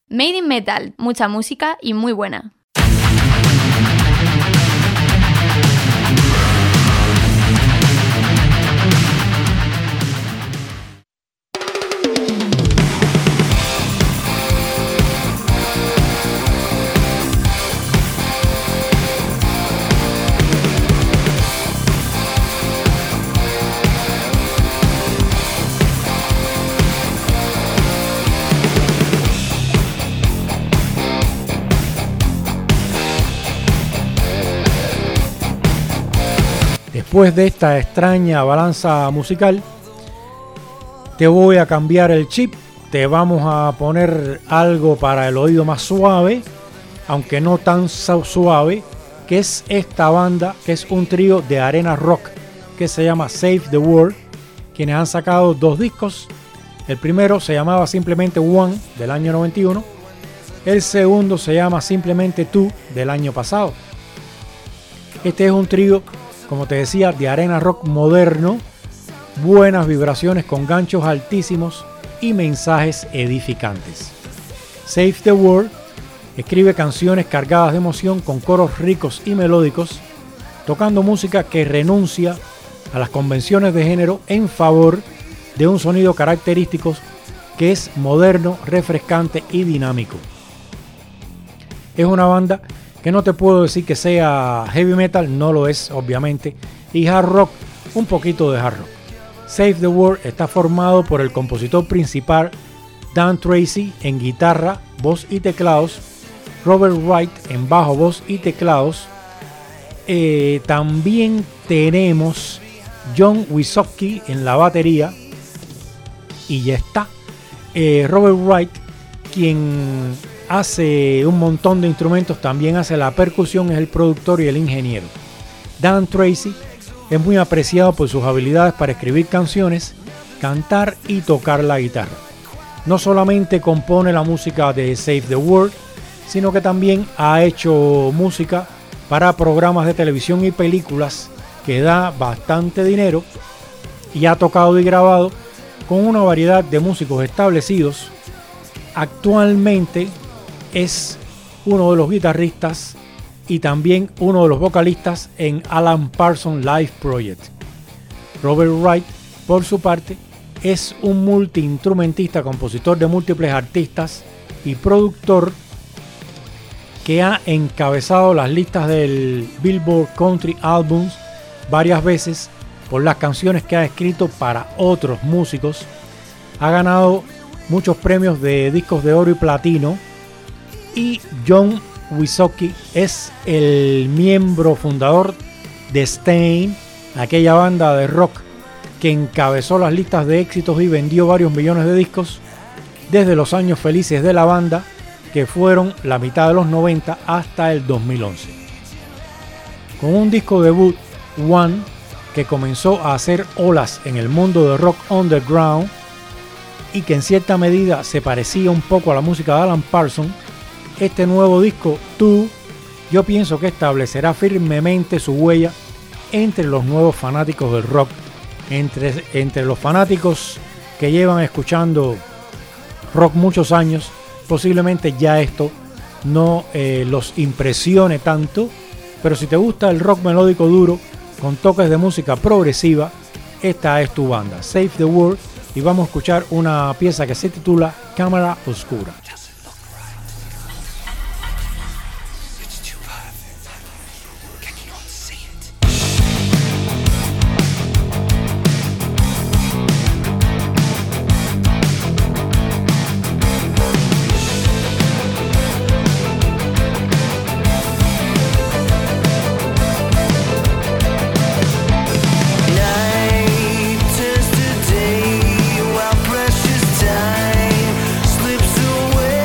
H: Made in Metal, mucha música y muy buena.
B: Después de esta extraña balanza musical, te voy a cambiar el chip, te vamos a poner algo para el oído más suave, aunque no tan suave, que es esta banda, que es un trío de arena rock, que se llama Save the World, quienes han sacado dos discos. El primero se llamaba simplemente One, del año noventa y uno, el segundo se llama simplemente Two, del año pasado. Este es un trío, como te decía, de arena rock moderno, buenas vibraciones con ganchos altísimos y mensajes edificantes. Save the World escribe canciones cargadas de emoción con coros ricos y melódicos, tocando música que renuncia a las convenciones de género en favor de un sonido característico que es moderno, refrescante y dinámico. Es una banda que no te puedo decir que sea heavy metal, no lo es obviamente, y hard rock, un poquito de hard rock. Save the World está formado por el compositor principal Dan Tracy en guitarra, voz y teclados, Robert Wright en bajo, voz y teclados. Eh, también tenemos John Wysoki en la batería y ya está. Eh, Robert Wright, quien hace un montón de instrumentos, también hace la percusión, es el productor y el ingeniero. Dan Tracy es muy apreciado por sus habilidades para escribir canciones, cantar y tocar la guitarra. No solamente compone la música de Save the World, sino que también ha hecho música para programas de televisión y películas que da bastante dinero, y ha tocado y grabado con una variedad de músicos establecidos. Actualmente es uno de los guitarristas y también uno de los vocalistas en Alan Parsons Live Project. Robert Wright, por su parte, es un multiinstrumentista, compositor de múltiples artistas y productor que ha encabezado las listas del Billboard Country Albums varias veces por las canciones que ha escrito para otros músicos. Ha ganado muchos premios de discos de oro y platino. Y John Wysoki es el miembro fundador de Staind, aquella banda de rock que encabezó las listas de éxitos y vendió varios millones de discos desde los años felices de la banda, que fueron la mitad de los noventa hasta el dos mil once. Con un disco debut, One, que comenzó a hacer olas en el mundo de rock underground y que en cierta medida se parecía un poco a la música de Alan Parsons, este nuevo disco, Two, yo pienso que establecerá firmemente su huella entre los nuevos fanáticos del rock, entre, entre los fanáticos que llevan escuchando rock muchos años. Posiblemente ya esto no eh, los impresione tanto, pero si te gusta el rock melódico duro con toques de música progresiva, esta es tu banda, Save the World, y vamos a escuchar una pieza que se titula Cámara Oscura.
E: Away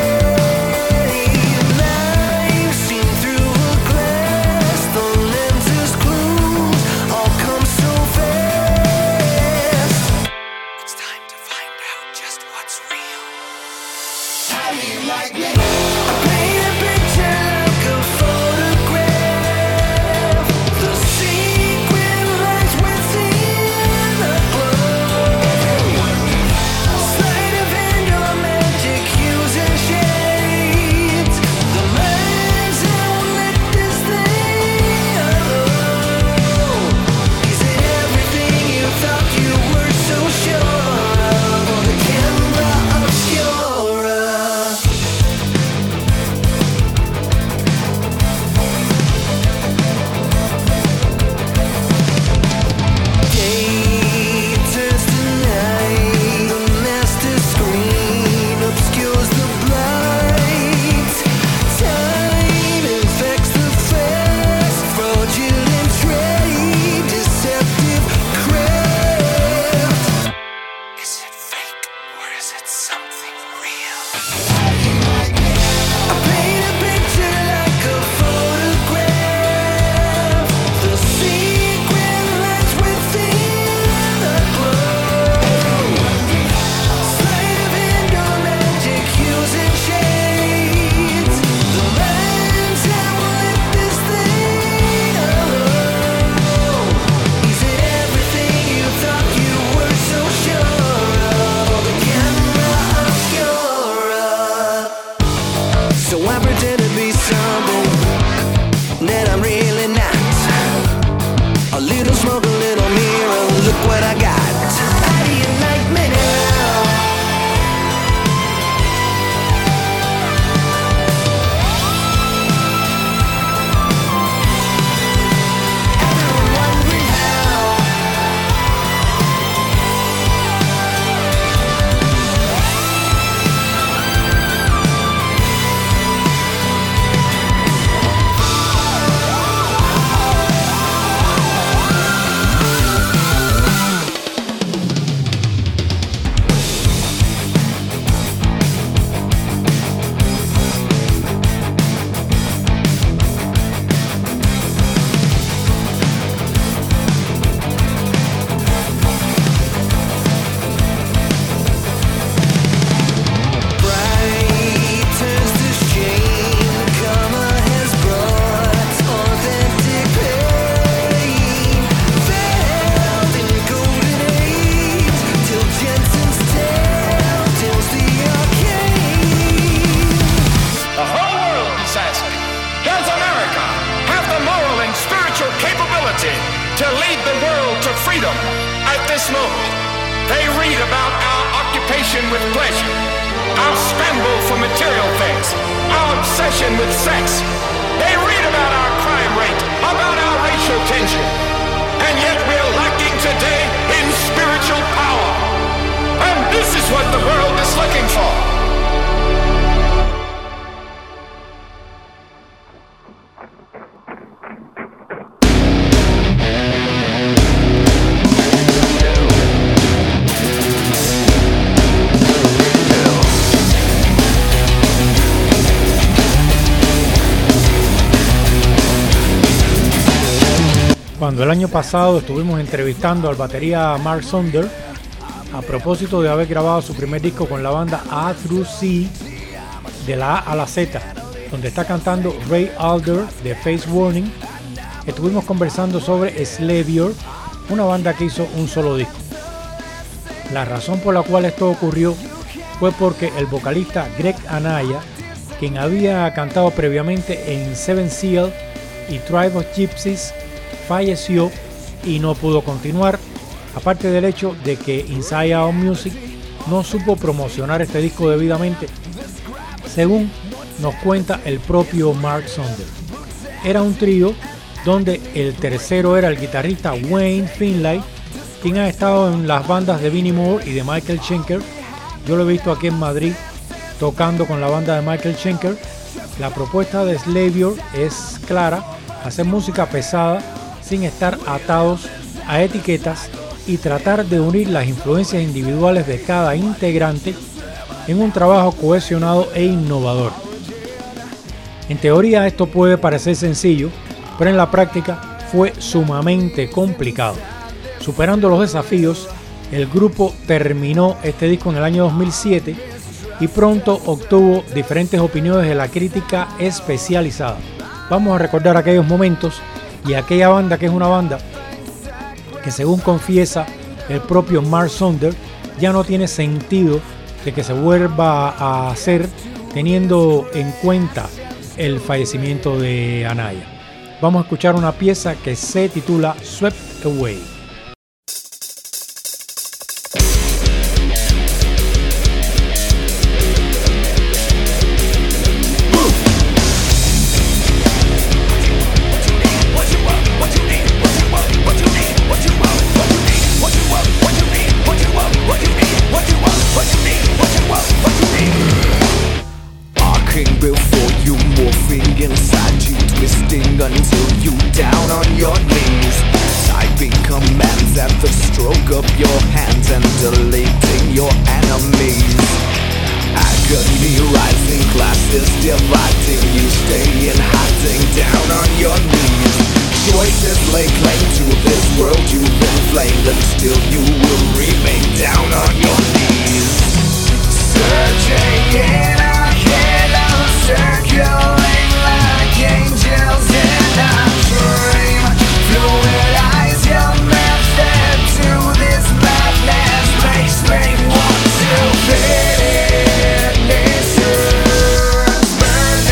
E: So I pretend to be someone that I'm really not. A little smoke, a little mirror, look what I got. How do you like me now? Everyone wondering how.
I: To lead the world to freedom at this moment. They read about our occupation with pleasure, our scramble for material things, our obsession with sex. They read about our crime rate, about our racial tension. And yet we're lacking today in spiritual power. And this is what the world is looking for.
B: Cuando el año pasado estuvimos entrevistando al batería Mark Saunders a propósito de haber grabado su primer disco con la banda A through C, de la A a la Z, donde está cantando Ray Alder de Face Warning, estuvimos conversando sobre Slavior, una banda que hizo un solo disco. La razón por la cual esto ocurrió fue porque el vocalista Greg Anaya, quien había cantado previamente en Seven Seal y Tribe of Gypsies, falleció y no pudo continuar, aparte del hecho de que Inside Out Music no supo promocionar este disco debidamente, según nos cuenta el propio Mark Saunders. Era un trío donde el tercero era el guitarrista Wayne Finlay, quien ha estado en las bandas de Vinnie Moore y de Michael Schenker. Yo lo he visto aquí en Madrid tocando con la banda de Michael Schenker. La propuesta de Slavior es clara: hacer música pesada sin estar atados a etiquetas y tratar de unir las influencias individuales de cada integrante en un trabajo cohesionado e innovador. En teoría esto puede parecer sencillo, pero en la práctica fue sumamente complicado. Superando los desafíos, el grupo terminó este disco en el año dos mil siete y pronto obtuvo diferentes opiniones de la crítica especializada. Vamos a recordar aquellos momentos y aquella banda que es una banda que, según confiesa el propio Mark Saunders, ya no tiene sentido de que se vuelva a hacer teniendo en cuenta el fallecimiento de Anaya. Vamos a escuchar una pieza que se titula Swept Away.
E: Until you down on your knees, typing commands at the stroke of your hands and deleting your enemies. Agony rising, classes dividing, you stay in hiding down on your knees. Choices lay claim to this world you've inflamed, and still you will remain down on your knees. Searching in a hidden circulating like angels in a dream. Fluid eyes, your method to this madness makes me want to fit in. This earth burns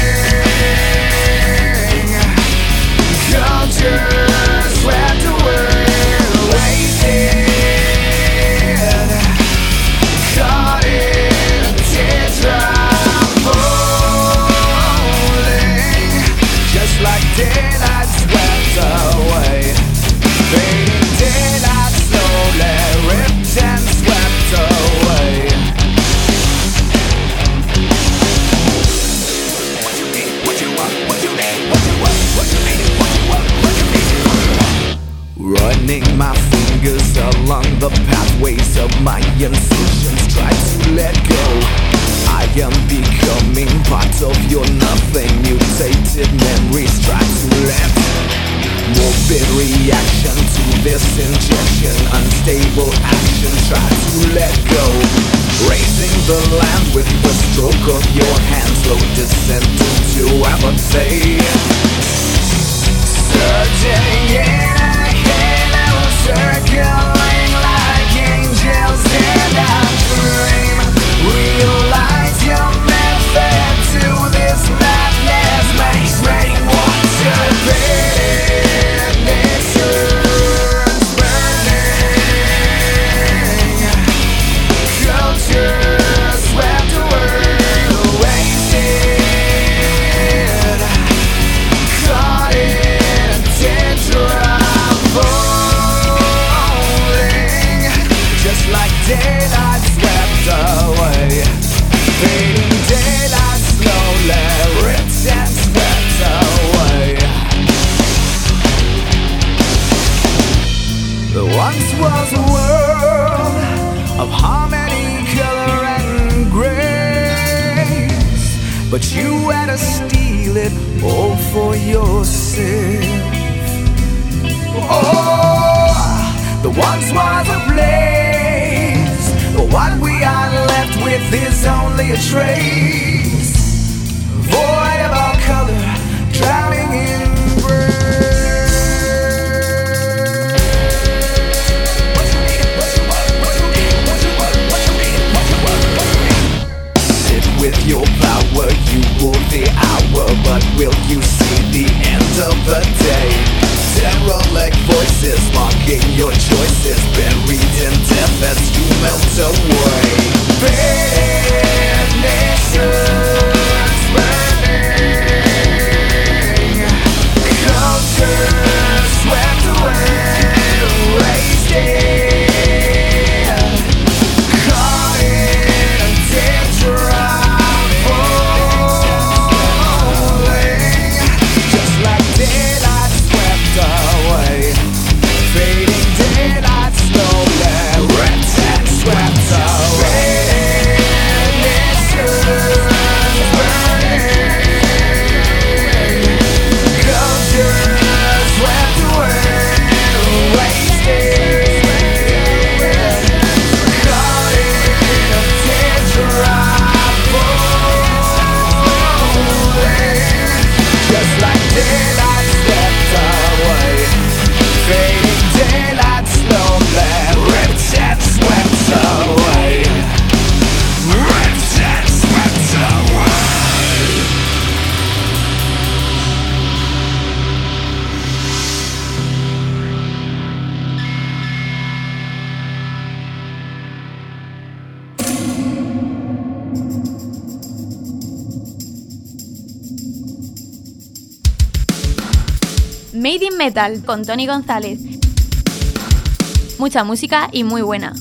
E: along the pathways of my incisions. Try to let go. I am becoming part of your nothing. Mutated memories try to let morbid reaction to this injection. Unstable action try to let go. Raising the land with the stroke of your hand. Slow descent into apathy. Surging in a halo, circling like angels in a dream. Realize your method to this madness makes me want to burn. This earth's burning. Culture swept away, wasted. Caught in a teardrop falling, just like daylight swept away. Fading daylight slowly ripped and swept away. There once was a world of harmony, color and grace, but you had to steal it all for yourself. Oh, there once was a place, but what we are left with is only a trace, void of all color, drowning in gray. Sit with your power, you rule the hour, but will you see the end of the day? Derelict voices mocking your choices, buried in death as you melt away. Finishes burning, culture swept away, wasted, caught in a teardrop falling, just like daylight swept away. Fading daylight slowly ripped and swept away. Finishes burning, culture swept away, wasted, caught in a teardrop falling, just like daylight swept away. Fading daylight slowly ripped and swept away. Ripped and swept away.
H: Made in Metal con Tony González. Mucha música y muy buena.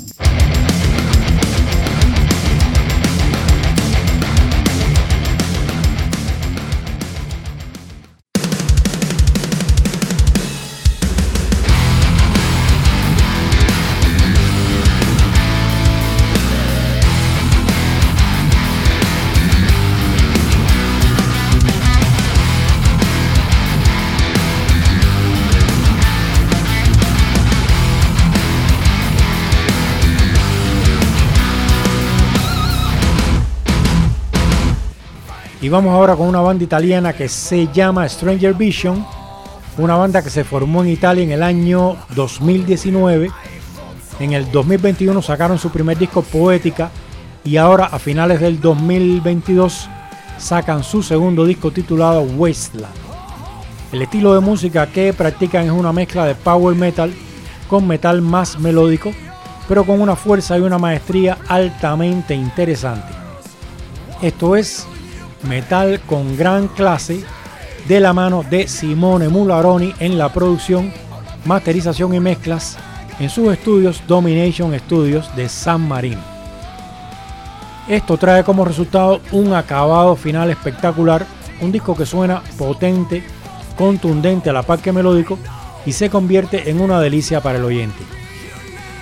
B: Y vamos ahora con una banda italiana que se llama Stranger Vision, una banda que se formó en Italia en el año dos mil diecinueve. En el dos mil veintiuno sacaron su primer disco, Poética, y ahora a finales del dos mil veintidós sacan su segundo disco titulado Wasteland. El estilo de música que practican es una mezcla de power metal con metal más melódico, pero con una fuerza y una maestría altamente interesante. Esto es metal con gran clase, de la mano de Simone Mularoni en la producción, masterización y mezclas en sus estudios Domination Studios de San Marino. Esto trae como resultado un acabado final espectacular, un disco que suena potente, contundente a la par que melódico y se convierte en una delicia para el oyente.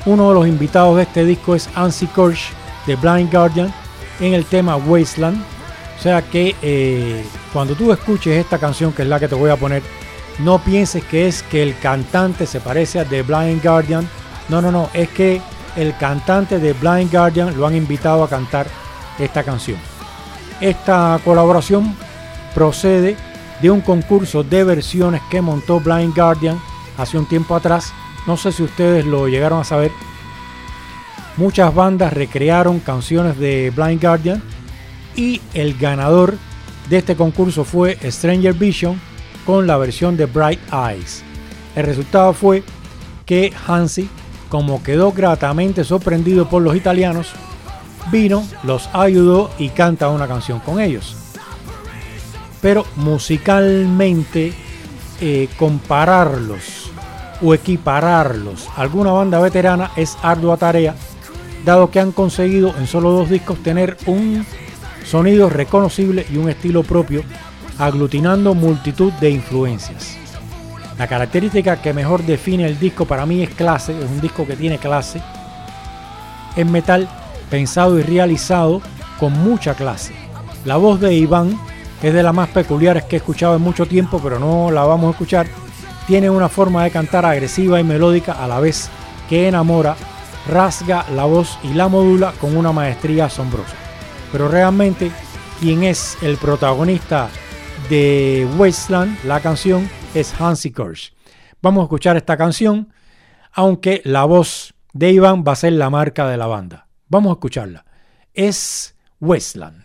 B: Uno de los invitados de este disco es Hansi Kürsch de Blind Guardian en el tema Wasteland. O sea que eh, cuando tú escuches esta canción, que es la que te voy a poner, no pienses que es que el cantante se parece a The Blind Guardian. No, no, no, es que el cantante de Blind Guardian lo han invitado a cantar esta canción. Esta colaboración procede de un concurso de versiones que montó Blind Guardian hace un tiempo atrás. No sé si ustedes lo llegaron a saber. Muchas bandas recrearon canciones de Blind Guardian y el ganador de este concurso fue Stranger Vision con la versión de Bright Eyes. El resultado fue que Hansi, como quedó gratamente sorprendido por los italianos, vino, los ayudó y canta una canción con ellos. Pero musicalmente eh, compararlos o equipararlos a alguna banda veterana es ardua tarea, dado que han conseguido en solo dos discos tener un sonido reconocible y un estilo propio, aglutinando multitud de influencias. La característica que mejor define el disco para mí es clase, es un disco que tiene clase. Es metal pensado y realizado con mucha clase. La voz de Iván es de las más peculiares que he escuchado en mucho tiempo, pero no la vamos a escuchar. Tiene una forma de cantar agresiva y melódica a la vez que enamora, rasga la voz y la modula con una maestría asombrosa. Pero realmente quien es el protagonista de Wasteland, la canción, es Hansi Kürsch. Vamos a escuchar esta canción, aunque la voz de Iván va a ser la marca de la banda. Vamos a escucharla. Es Wasteland.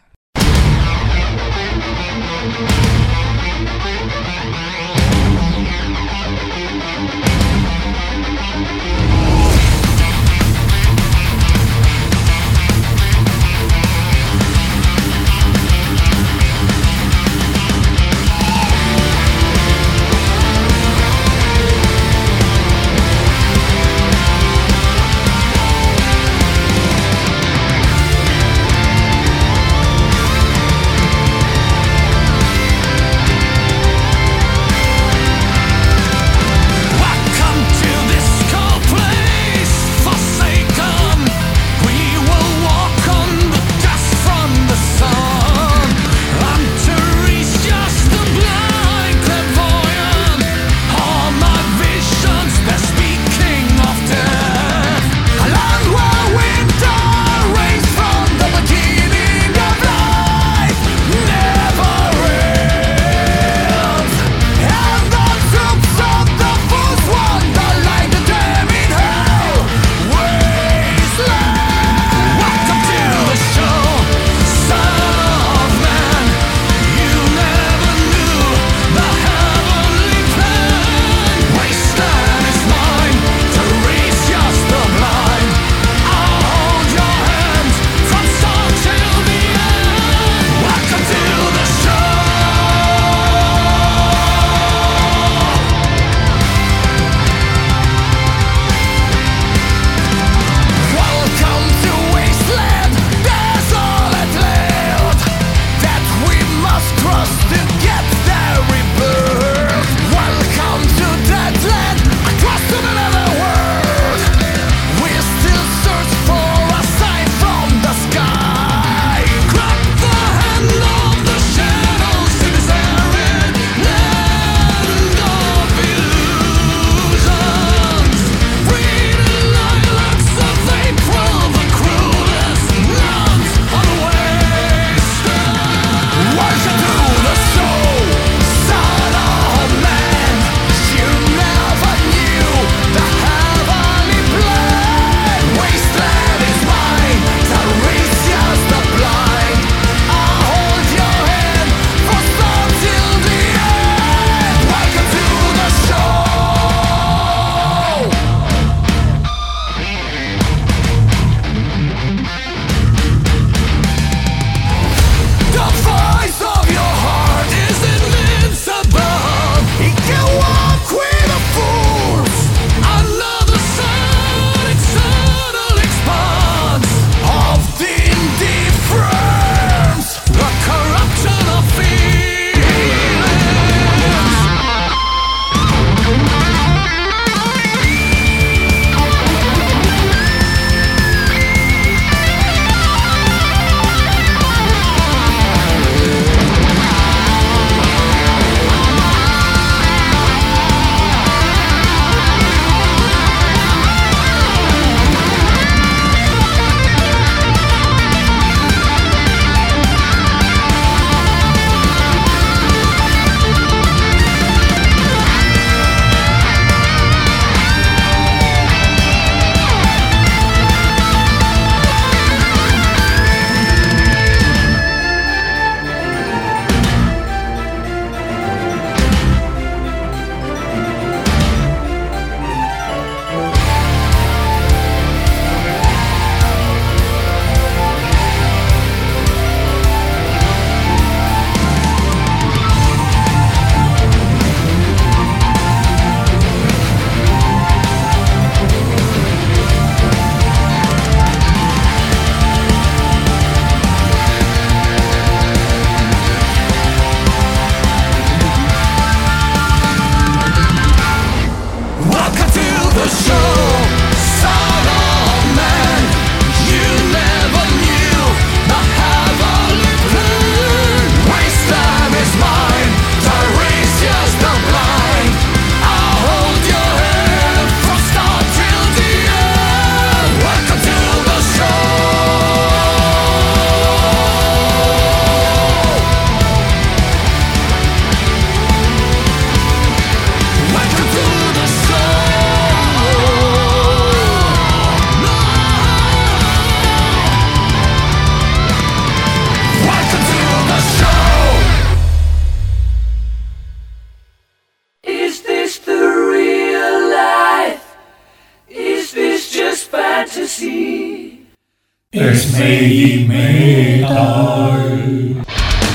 B: es Made in Metal.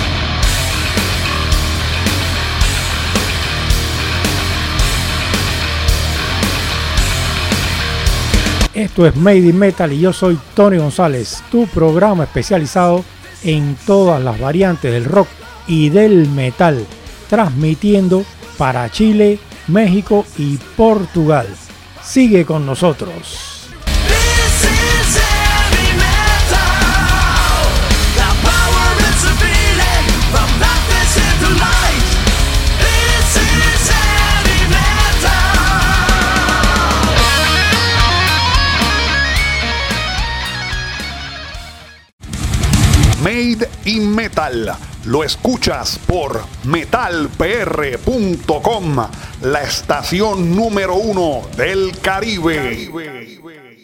B: Esto es Made in Metal y yo soy Tony González, tu programa especializado en todas las variantes del rock y del metal, transmitiendo para Chile, México y Portugal. Sigue con nosotros.
J: Made in Metal, lo escuchas por metal p r punto com, la estación número uno del Caribe. Caribe.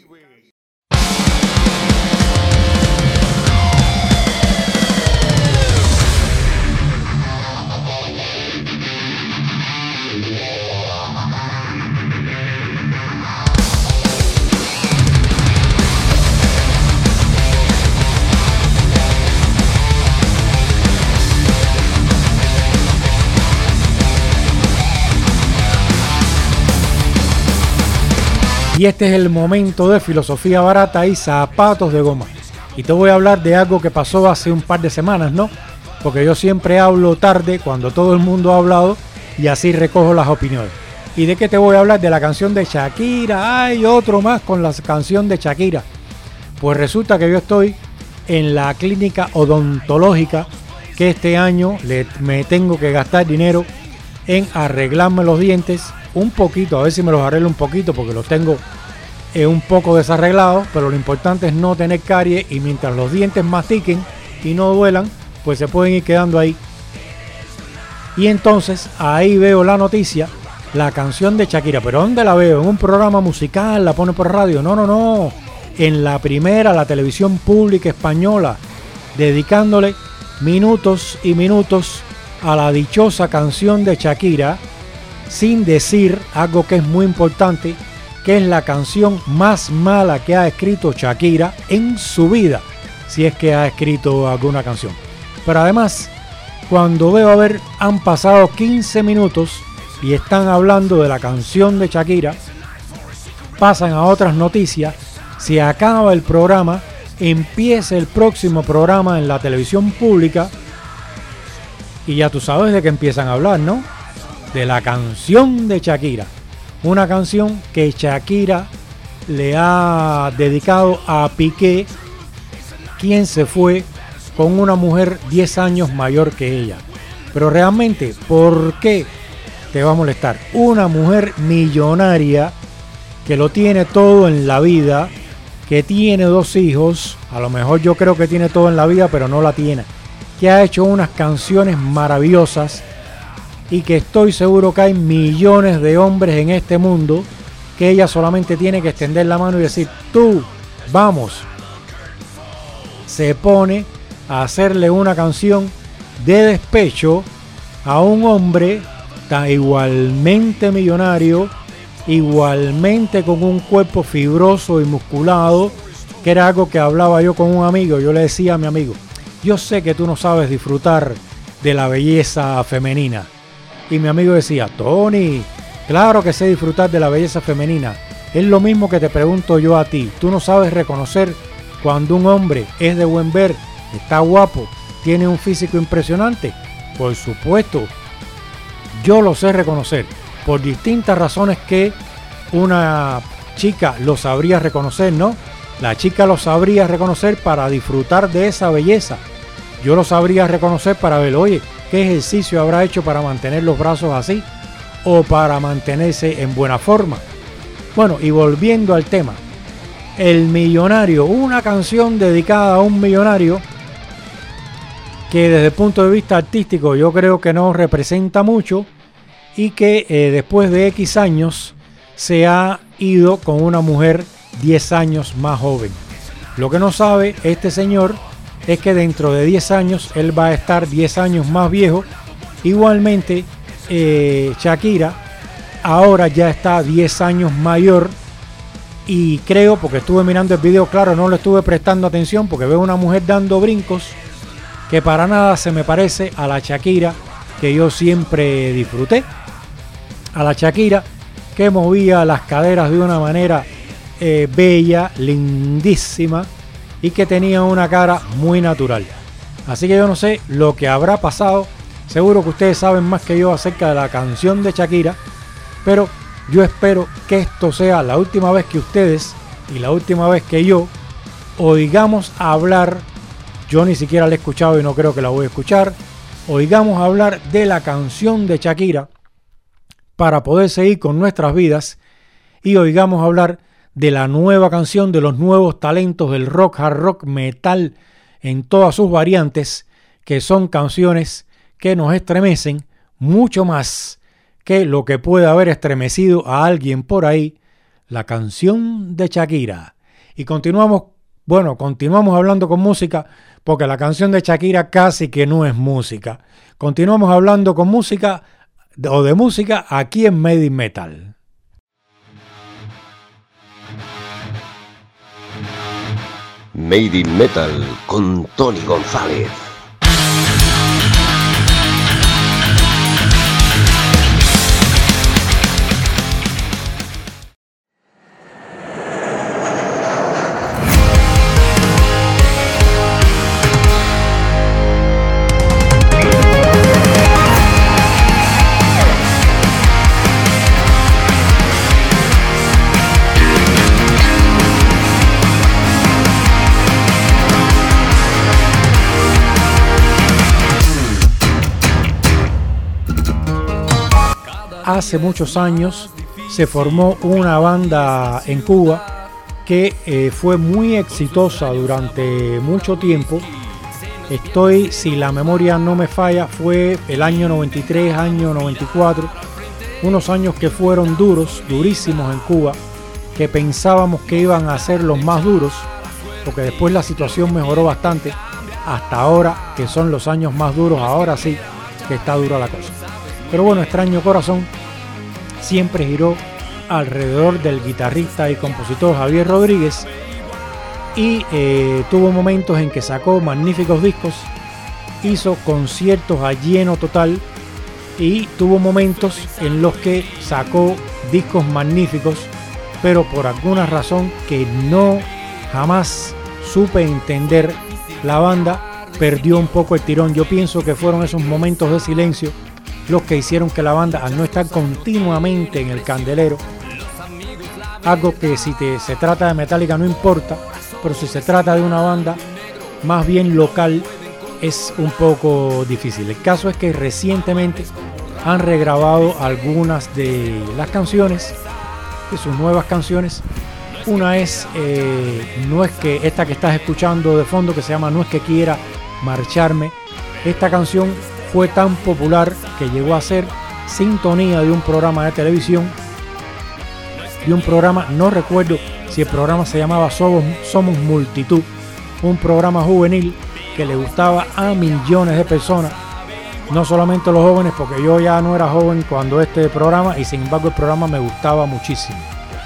B: Y este es el momento de filosofía barata y zapatos de goma. Y te voy a hablar de algo que pasó hace un par de semanas, ¿no? Porque yo siempre hablo tarde cuando todo el mundo ha hablado y así recojo las opiniones. ¿Y de qué te voy a hablar? De la canción de Shakira. Hay otro más con la canción de Shakira. Pues resulta que yo estoy en la clínica odontológica que este año le, me tengo que gastar dinero en arreglarme los dientes un poquito, a ver si me los arreglo un poquito porque los tengo eh, un poco desarreglados, pero lo importante es no tener caries y mientras los dientes mastiquen y no duelan, pues se pueden ir quedando ahí. Y entonces ahí veo la noticia, la canción de Shakira, pero ¿dónde la veo? ¿En un programa musical? ¿La pone por radio? No, no, no, en la primera, la televisión pública española, dedicándole minutos y minutos a la dichosa canción de Shakira, sin decir algo que es muy importante, que es la canción más mala que ha escrito Shakira en su vida, si es que ha escrito alguna canción. Pero además, cuando veo a ver, han pasado quince minutos y están hablando de la canción de Shakira, pasan a otras noticias, se acaba el programa, empieza el próximo programa en la televisión pública y ya tú sabes de qué empiezan a hablar, ¿no? De la canción de Shakira, una canción que Shakira le ha dedicado a Piqué, quien se fue con una mujer diez años mayor que ella. Pero realmente, ¿por qué te va a molestar? Una mujer millonaria que lo tiene todo en la vida, que tiene dos hijos, a lo mejor yo creo que tiene todo en la vida, pero no la tiene, que ha hecho unas canciones maravillosas, y que estoy seguro que hay millones de hombres en este mundo que ella solamente tiene que extender la mano y decir, tú, vamos. Se pone a hacerle una canción de despecho a un hombre tan igualmente millonario, igualmente con un cuerpo fibroso y musculado, que era algo que hablaba yo con un amigo. Yo le decía a mi amigo, yo sé que tú no sabes disfrutar de la belleza femenina. Y mi amigo decía, Tony, claro que sé disfrutar de la belleza femenina. Es lo mismo que te pregunto yo a ti. ¿Tú no sabes reconocer cuando un hombre es de buen ver, está guapo, tiene un físico impresionante? Por supuesto, yo lo sé reconocer. Por distintas razones que una chica lo sabría reconocer, ¿no? La chica lo sabría reconocer para disfrutar de esa belleza. Yo lo sabría reconocer para ver, oye, ¿qué ejercicio habrá hecho para mantener los brazos así? O para mantenerse en buena forma. Bueno, y volviendo al tema. El millonario, una canción dedicada a un millonario que desde el punto de vista artístico yo creo que no representa mucho y que eh, después de X años se ha ido con una mujer diez años más joven. Lo que no sabe este señor es que dentro de diez años él va a estar diez años más viejo. Igualmente eh, Shakira ahora ya está diez años mayor Y creo, porque estuve mirando el video, claro, no le estuve prestando atención porque veo una mujer dando brincos que para nada se me parece a la Shakira que yo siempre disfruté. A la Shakira que movía las caderas de una manera eh, bella, lindísima y que tenía una cara muy natural. Así que yo no sé lo que habrá pasado. Seguro que ustedes saben más que yo acerca de la canción de Shakira, pero yo espero que esto sea la última vez que ustedes y la última vez que yo oigamos hablar, yo ni siquiera la he escuchado y no creo que la voy a escuchar, oigamos hablar de la canción de Shakira para poder seguir con nuestras vidas y oigamos hablar de la nueva canción, de los nuevos talentos del rock, hard rock, metal en todas sus variantes, que son canciones que nos estremecen mucho más que lo que puede haber estremecido a alguien por ahí, la canción de Shakira. Y continuamos, bueno, continuamos hablando con música, porque la canción de Shakira casi que no es música. Continuamos hablando con música, o de música, aquí en Made in Metal.
A: Made in Metal con Tony González.
B: Hace muchos años se formó una banda en Cuba que eh, fue muy exitosa durante mucho tiempo. Estoy, si la memoria no me falla, fue el año noventa y tres, año noventa y cuatro, unos años que fueron duros, durísimos en Cuba, que pensábamos que iban a ser los más duros, porque después la situación mejoró bastante, hasta ahora, que son los años más duros, ahora sí que está dura la cosa. Pero bueno, Extraño Corazón siempre giró alrededor del guitarrista y compositor Javier Rodríguez y eh, tuvo momentos en que sacó magníficos discos, hizo conciertos a lleno total y tuvo momentos en los que sacó discos magníficos, pero por alguna razón que no jamás supe entender, la banda perdió un poco el tirón. Yo pienso que fueron esos momentos de silencio los que hicieron que la banda, al no estar continuamente en el candelero, algo que si te, se trata de Metallica no importa, pero si se trata de una banda más bien local es un poco difícil. El caso es que recientemente han regrabado algunas de las canciones, de sus nuevas canciones. Una es, eh, no es que esta que estás escuchando de fondo, que se llama No es que quiera marcharme. Esta canción fue tan popular que llegó a ser sintonía de un programa de televisión, de un programa, no recuerdo si el programa se llamaba Somos, Somos Multitud, un programa juvenil que le gustaba a millones de personas, no solamente los jóvenes, porque yo ya no era joven cuando este programa, y sin embargo el programa me gustaba muchísimo.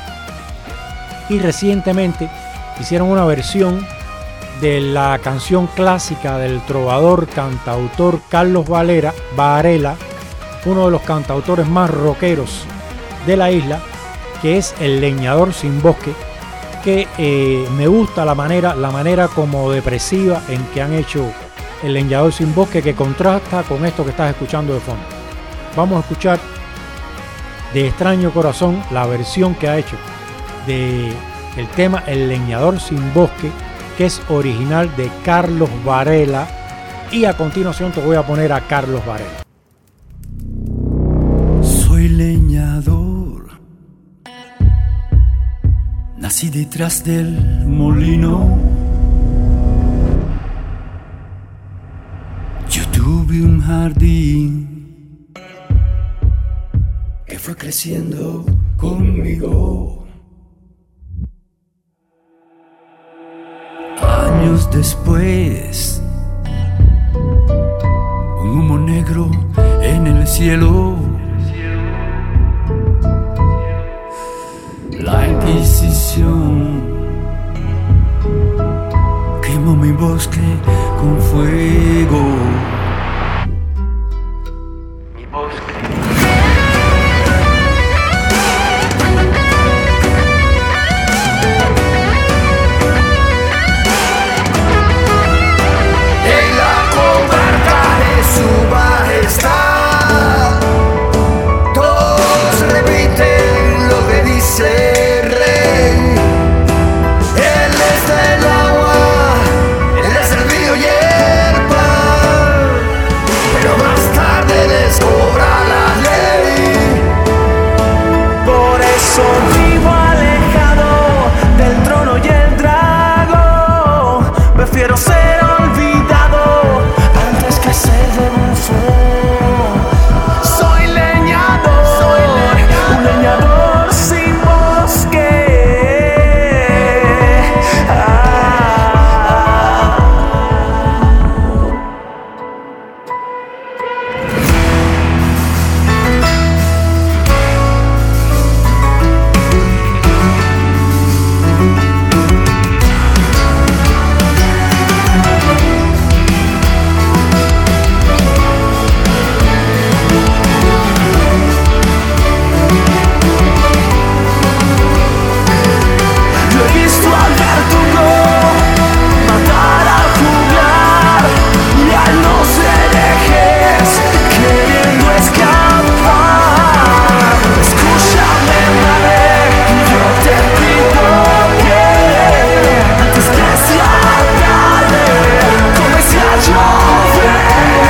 B: Y recientemente hicieron una versión de la canción clásica del trovador cantautor Carlos Valera, Varela, uno de los cantautores más rockeros de la isla, que es El Leñador Sin Bosque, que eh, me gusta la manera, la manera como depresiva en que han hecho El Leñador Sin Bosque, que contrasta con esto que estás escuchando de fondo. Vamos a escuchar de Extraño Corazón la versión que ha hecho de el tema El Leñador Sin Bosque, que es original de Carlos Varela, y a continuación te voy a poner a Carlos Varela.
K: Soy leñador, nací detrás del molino. Yo tuve un jardín que fue creciendo conmigo. Años después, un humo negro en el cielo, la Inquisición. Quemo mi bosque con fuego. Mi bosque.
E: En la comarca de su majestad, todos repiten lo que dice el rey. Él es del agua, él es el río y el pan, pero más tarde les cobra la ley.
L: Por eso vivo alejado del trono y el dragón. Prefiero ser olvidado antes que ser devoción. Soy leñador, soy leñador, un leñador sin bosque. Ah. Yo he visto al verdugo matar al juglar y al no se dejes queriendo escapar. Escúchame, madre, yo te pido que antes que sea tarde comience a llover.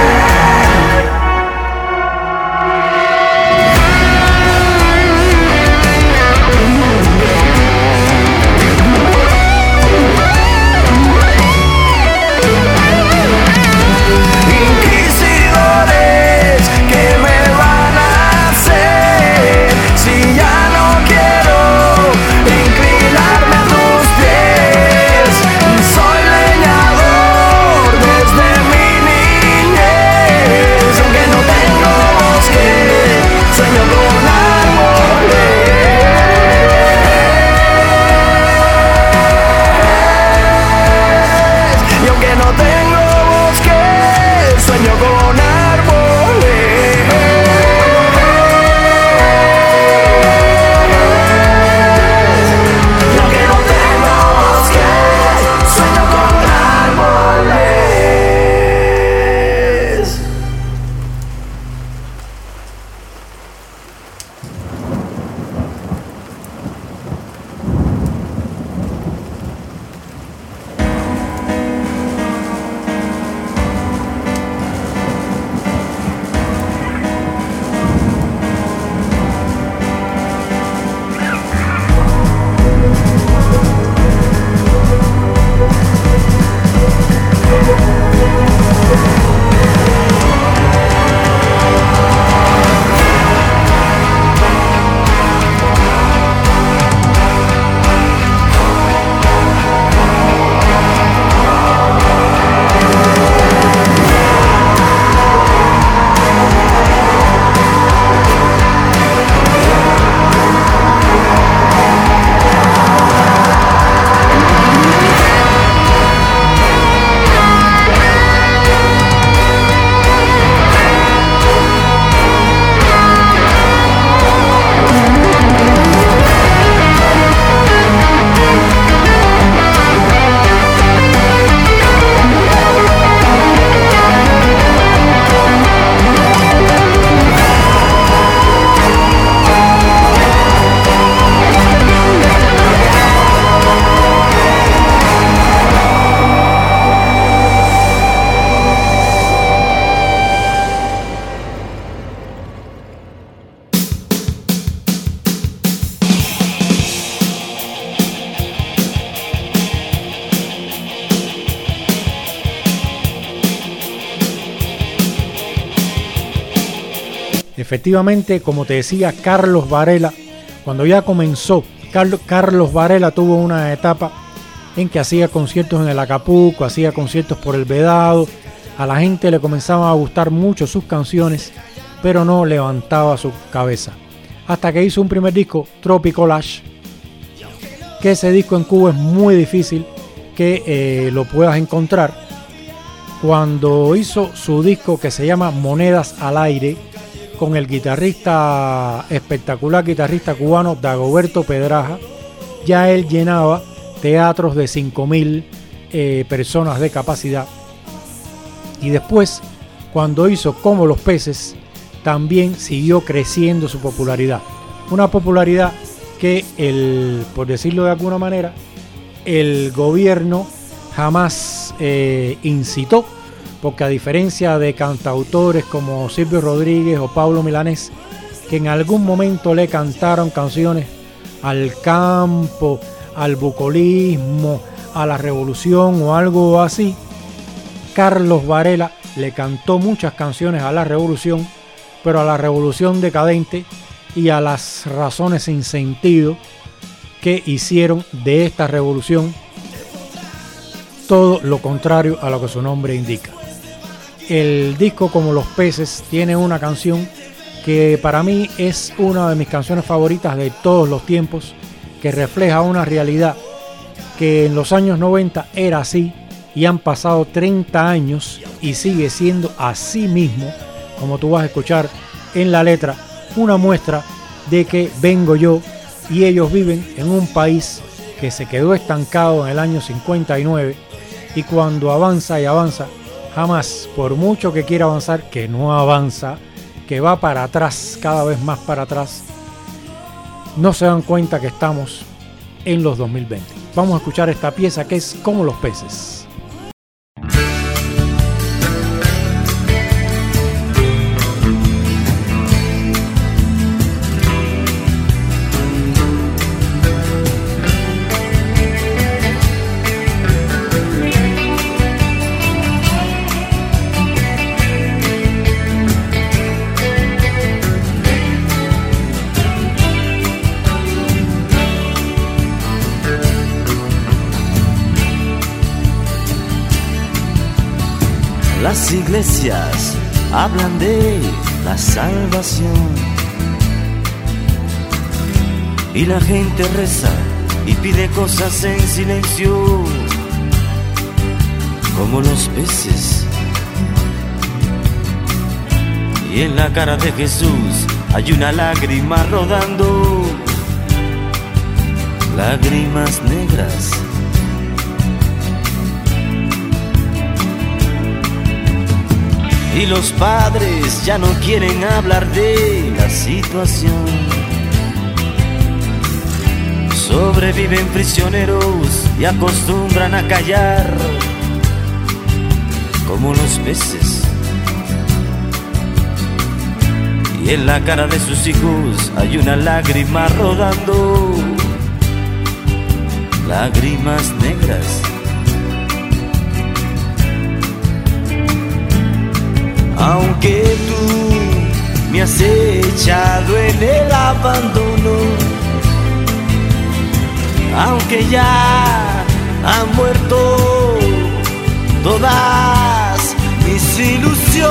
L: Inquisidores, ¿qué me van a hacer si ya no quiero inclinarme a tus pies? Soy leñador desde mi niñez, aunque no tengo bosque, sueño con árboles. Y aunque no tengo bosque, sueño con árboles. Y aunque no tengo bosque, sueño con árboles.
B: Efectivamente, como te decía Carlos Varela, cuando ya comenzó, Carlos, Carlos Varela tuvo una etapa en que hacía conciertos en el Acapulco, hacía conciertos por el Vedado, a la gente le comenzaban a gustar mucho sus canciones, pero no levantaba su cabeza. Hasta que hizo un primer disco, Tropical Ash, que ese disco en Cuba es muy difícil que eh, lo puedas encontrar. Cuando hizo su disco que se llama Monedas al Aire, con el guitarrista, espectacular guitarrista cubano Dagoberto Pedraja, ya él llenaba teatros de cinco mil eh, personas de capacidad. Y después, cuando hizo Como los Peces, también siguió creciendo su popularidad. Una popularidad que, el, por decirlo de alguna manera, el gobierno jamás eh, incitó, porque a diferencia de cantautores como Silvio Rodríguez o Pablo Milanés, que en algún momento le cantaron canciones al campo, al bucolismo, a la revolución o algo así, Carlos Varela le cantó muchas canciones a la revolución, pero a la revolución decadente y a las razones sin sentido que hicieron de esta revolución todo lo contrario a lo que su nombre indica. El disco Como los Peces tiene una canción que para mí es una de mis canciones favoritas de todos los tiempos, que refleja una realidad que en los años noventa era así y han pasado treinta años y sigue siendo así mismo, como tú vas a escuchar en la letra, una muestra de que vengo yo y ellos viven en un país que se quedó estancado en el año cincuenta y nueve y cuando avanza y avanza, jamás, por mucho que quiera avanzar, que no avanza, que va para atrás, cada vez más para atrás, no se dan cuenta que estamos en los dos mil veinte. Vamos a escuchar esta pieza que es Como los Peces.
K: Las iglesias hablan de la salvación y la gente reza y pide cosas en silencio, como los peces. Y en la cara de Jesús hay una lágrima rodando, lágrimas negras. Y los padres ya no quieren hablar de la situación. Sobreviven prisioneros y acostumbran a callar, como los peces. Y en la cara de sus hijos hay una lágrima rodando, lágrimas negras. Aunque tú me has echado en el abandono, aunque ya han muerto todas mis ilusiones,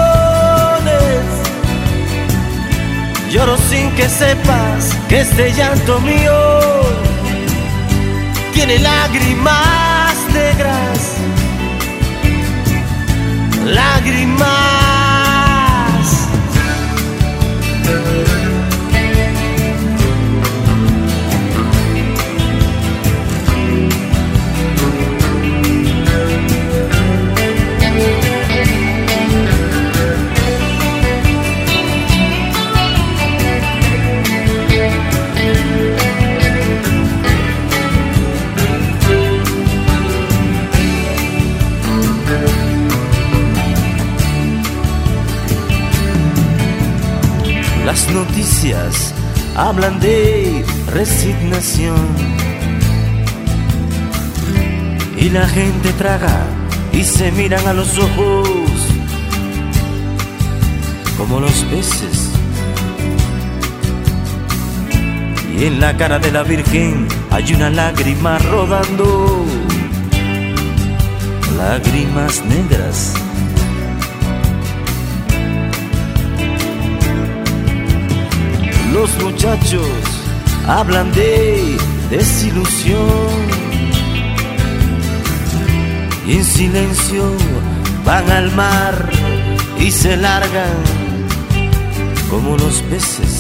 K: lloro sin que sepas que este llanto mío tiene lágrimas negras. Lágrimas. Las noticias hablan de resignación y la gente traga y se miran a los ojos como los peces. Y en la cara de la Virgen hay una lágrima rodando, lágrimas negras. Los muchachos hablan de desilusión. Y en silencio van al mar y se largan como los peces.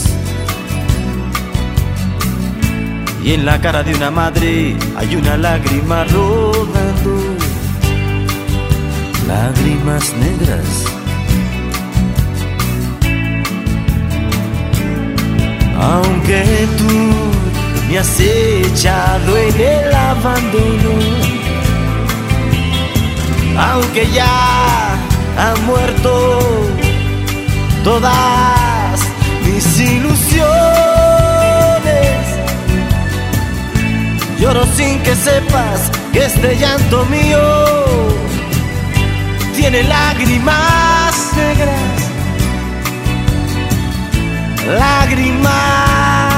K: Y en la cara de una madre hay una lágrima rodando, lágrimas negras. Aunque tú me has echado en el abandono, aunque ya han muerto todas mis ilusiones, lloro sin que sepas que este llanto mío tiene lágrimas negras, lágrimas.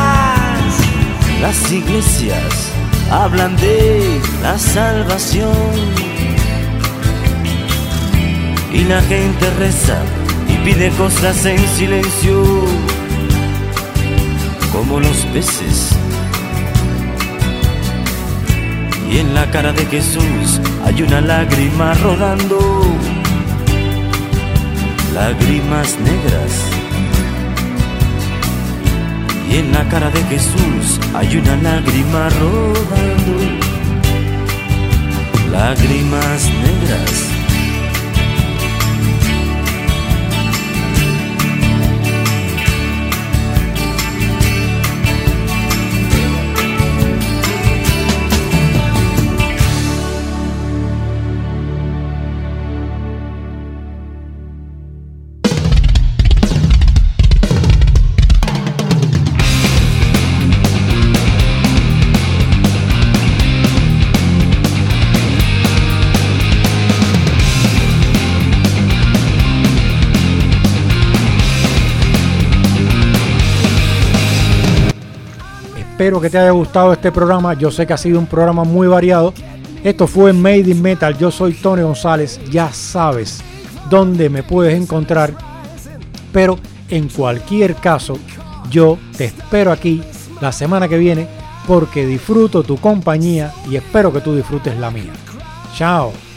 K: Las iglesias hablan de la salvación y la gente reza y pide cosas en silencio, como los peces. Y en la cara de Jesús hay una lágrima rodando, lágrimas negras. Y en la cara de Jesús hay una lágrima rodando, lágrimas negras.
B: Espero que te haya gustado este programa. Yo sé que ha sido un programa muy variado. Esto fue Made in Metal. Yo soy Tony González. Ya sabes dónde me puedes encontrar. Pero en cualquier caso, yo te espero aquí la semana que viene porque disfruto tu compañía y espero que tú disfrutes la mía. Chao.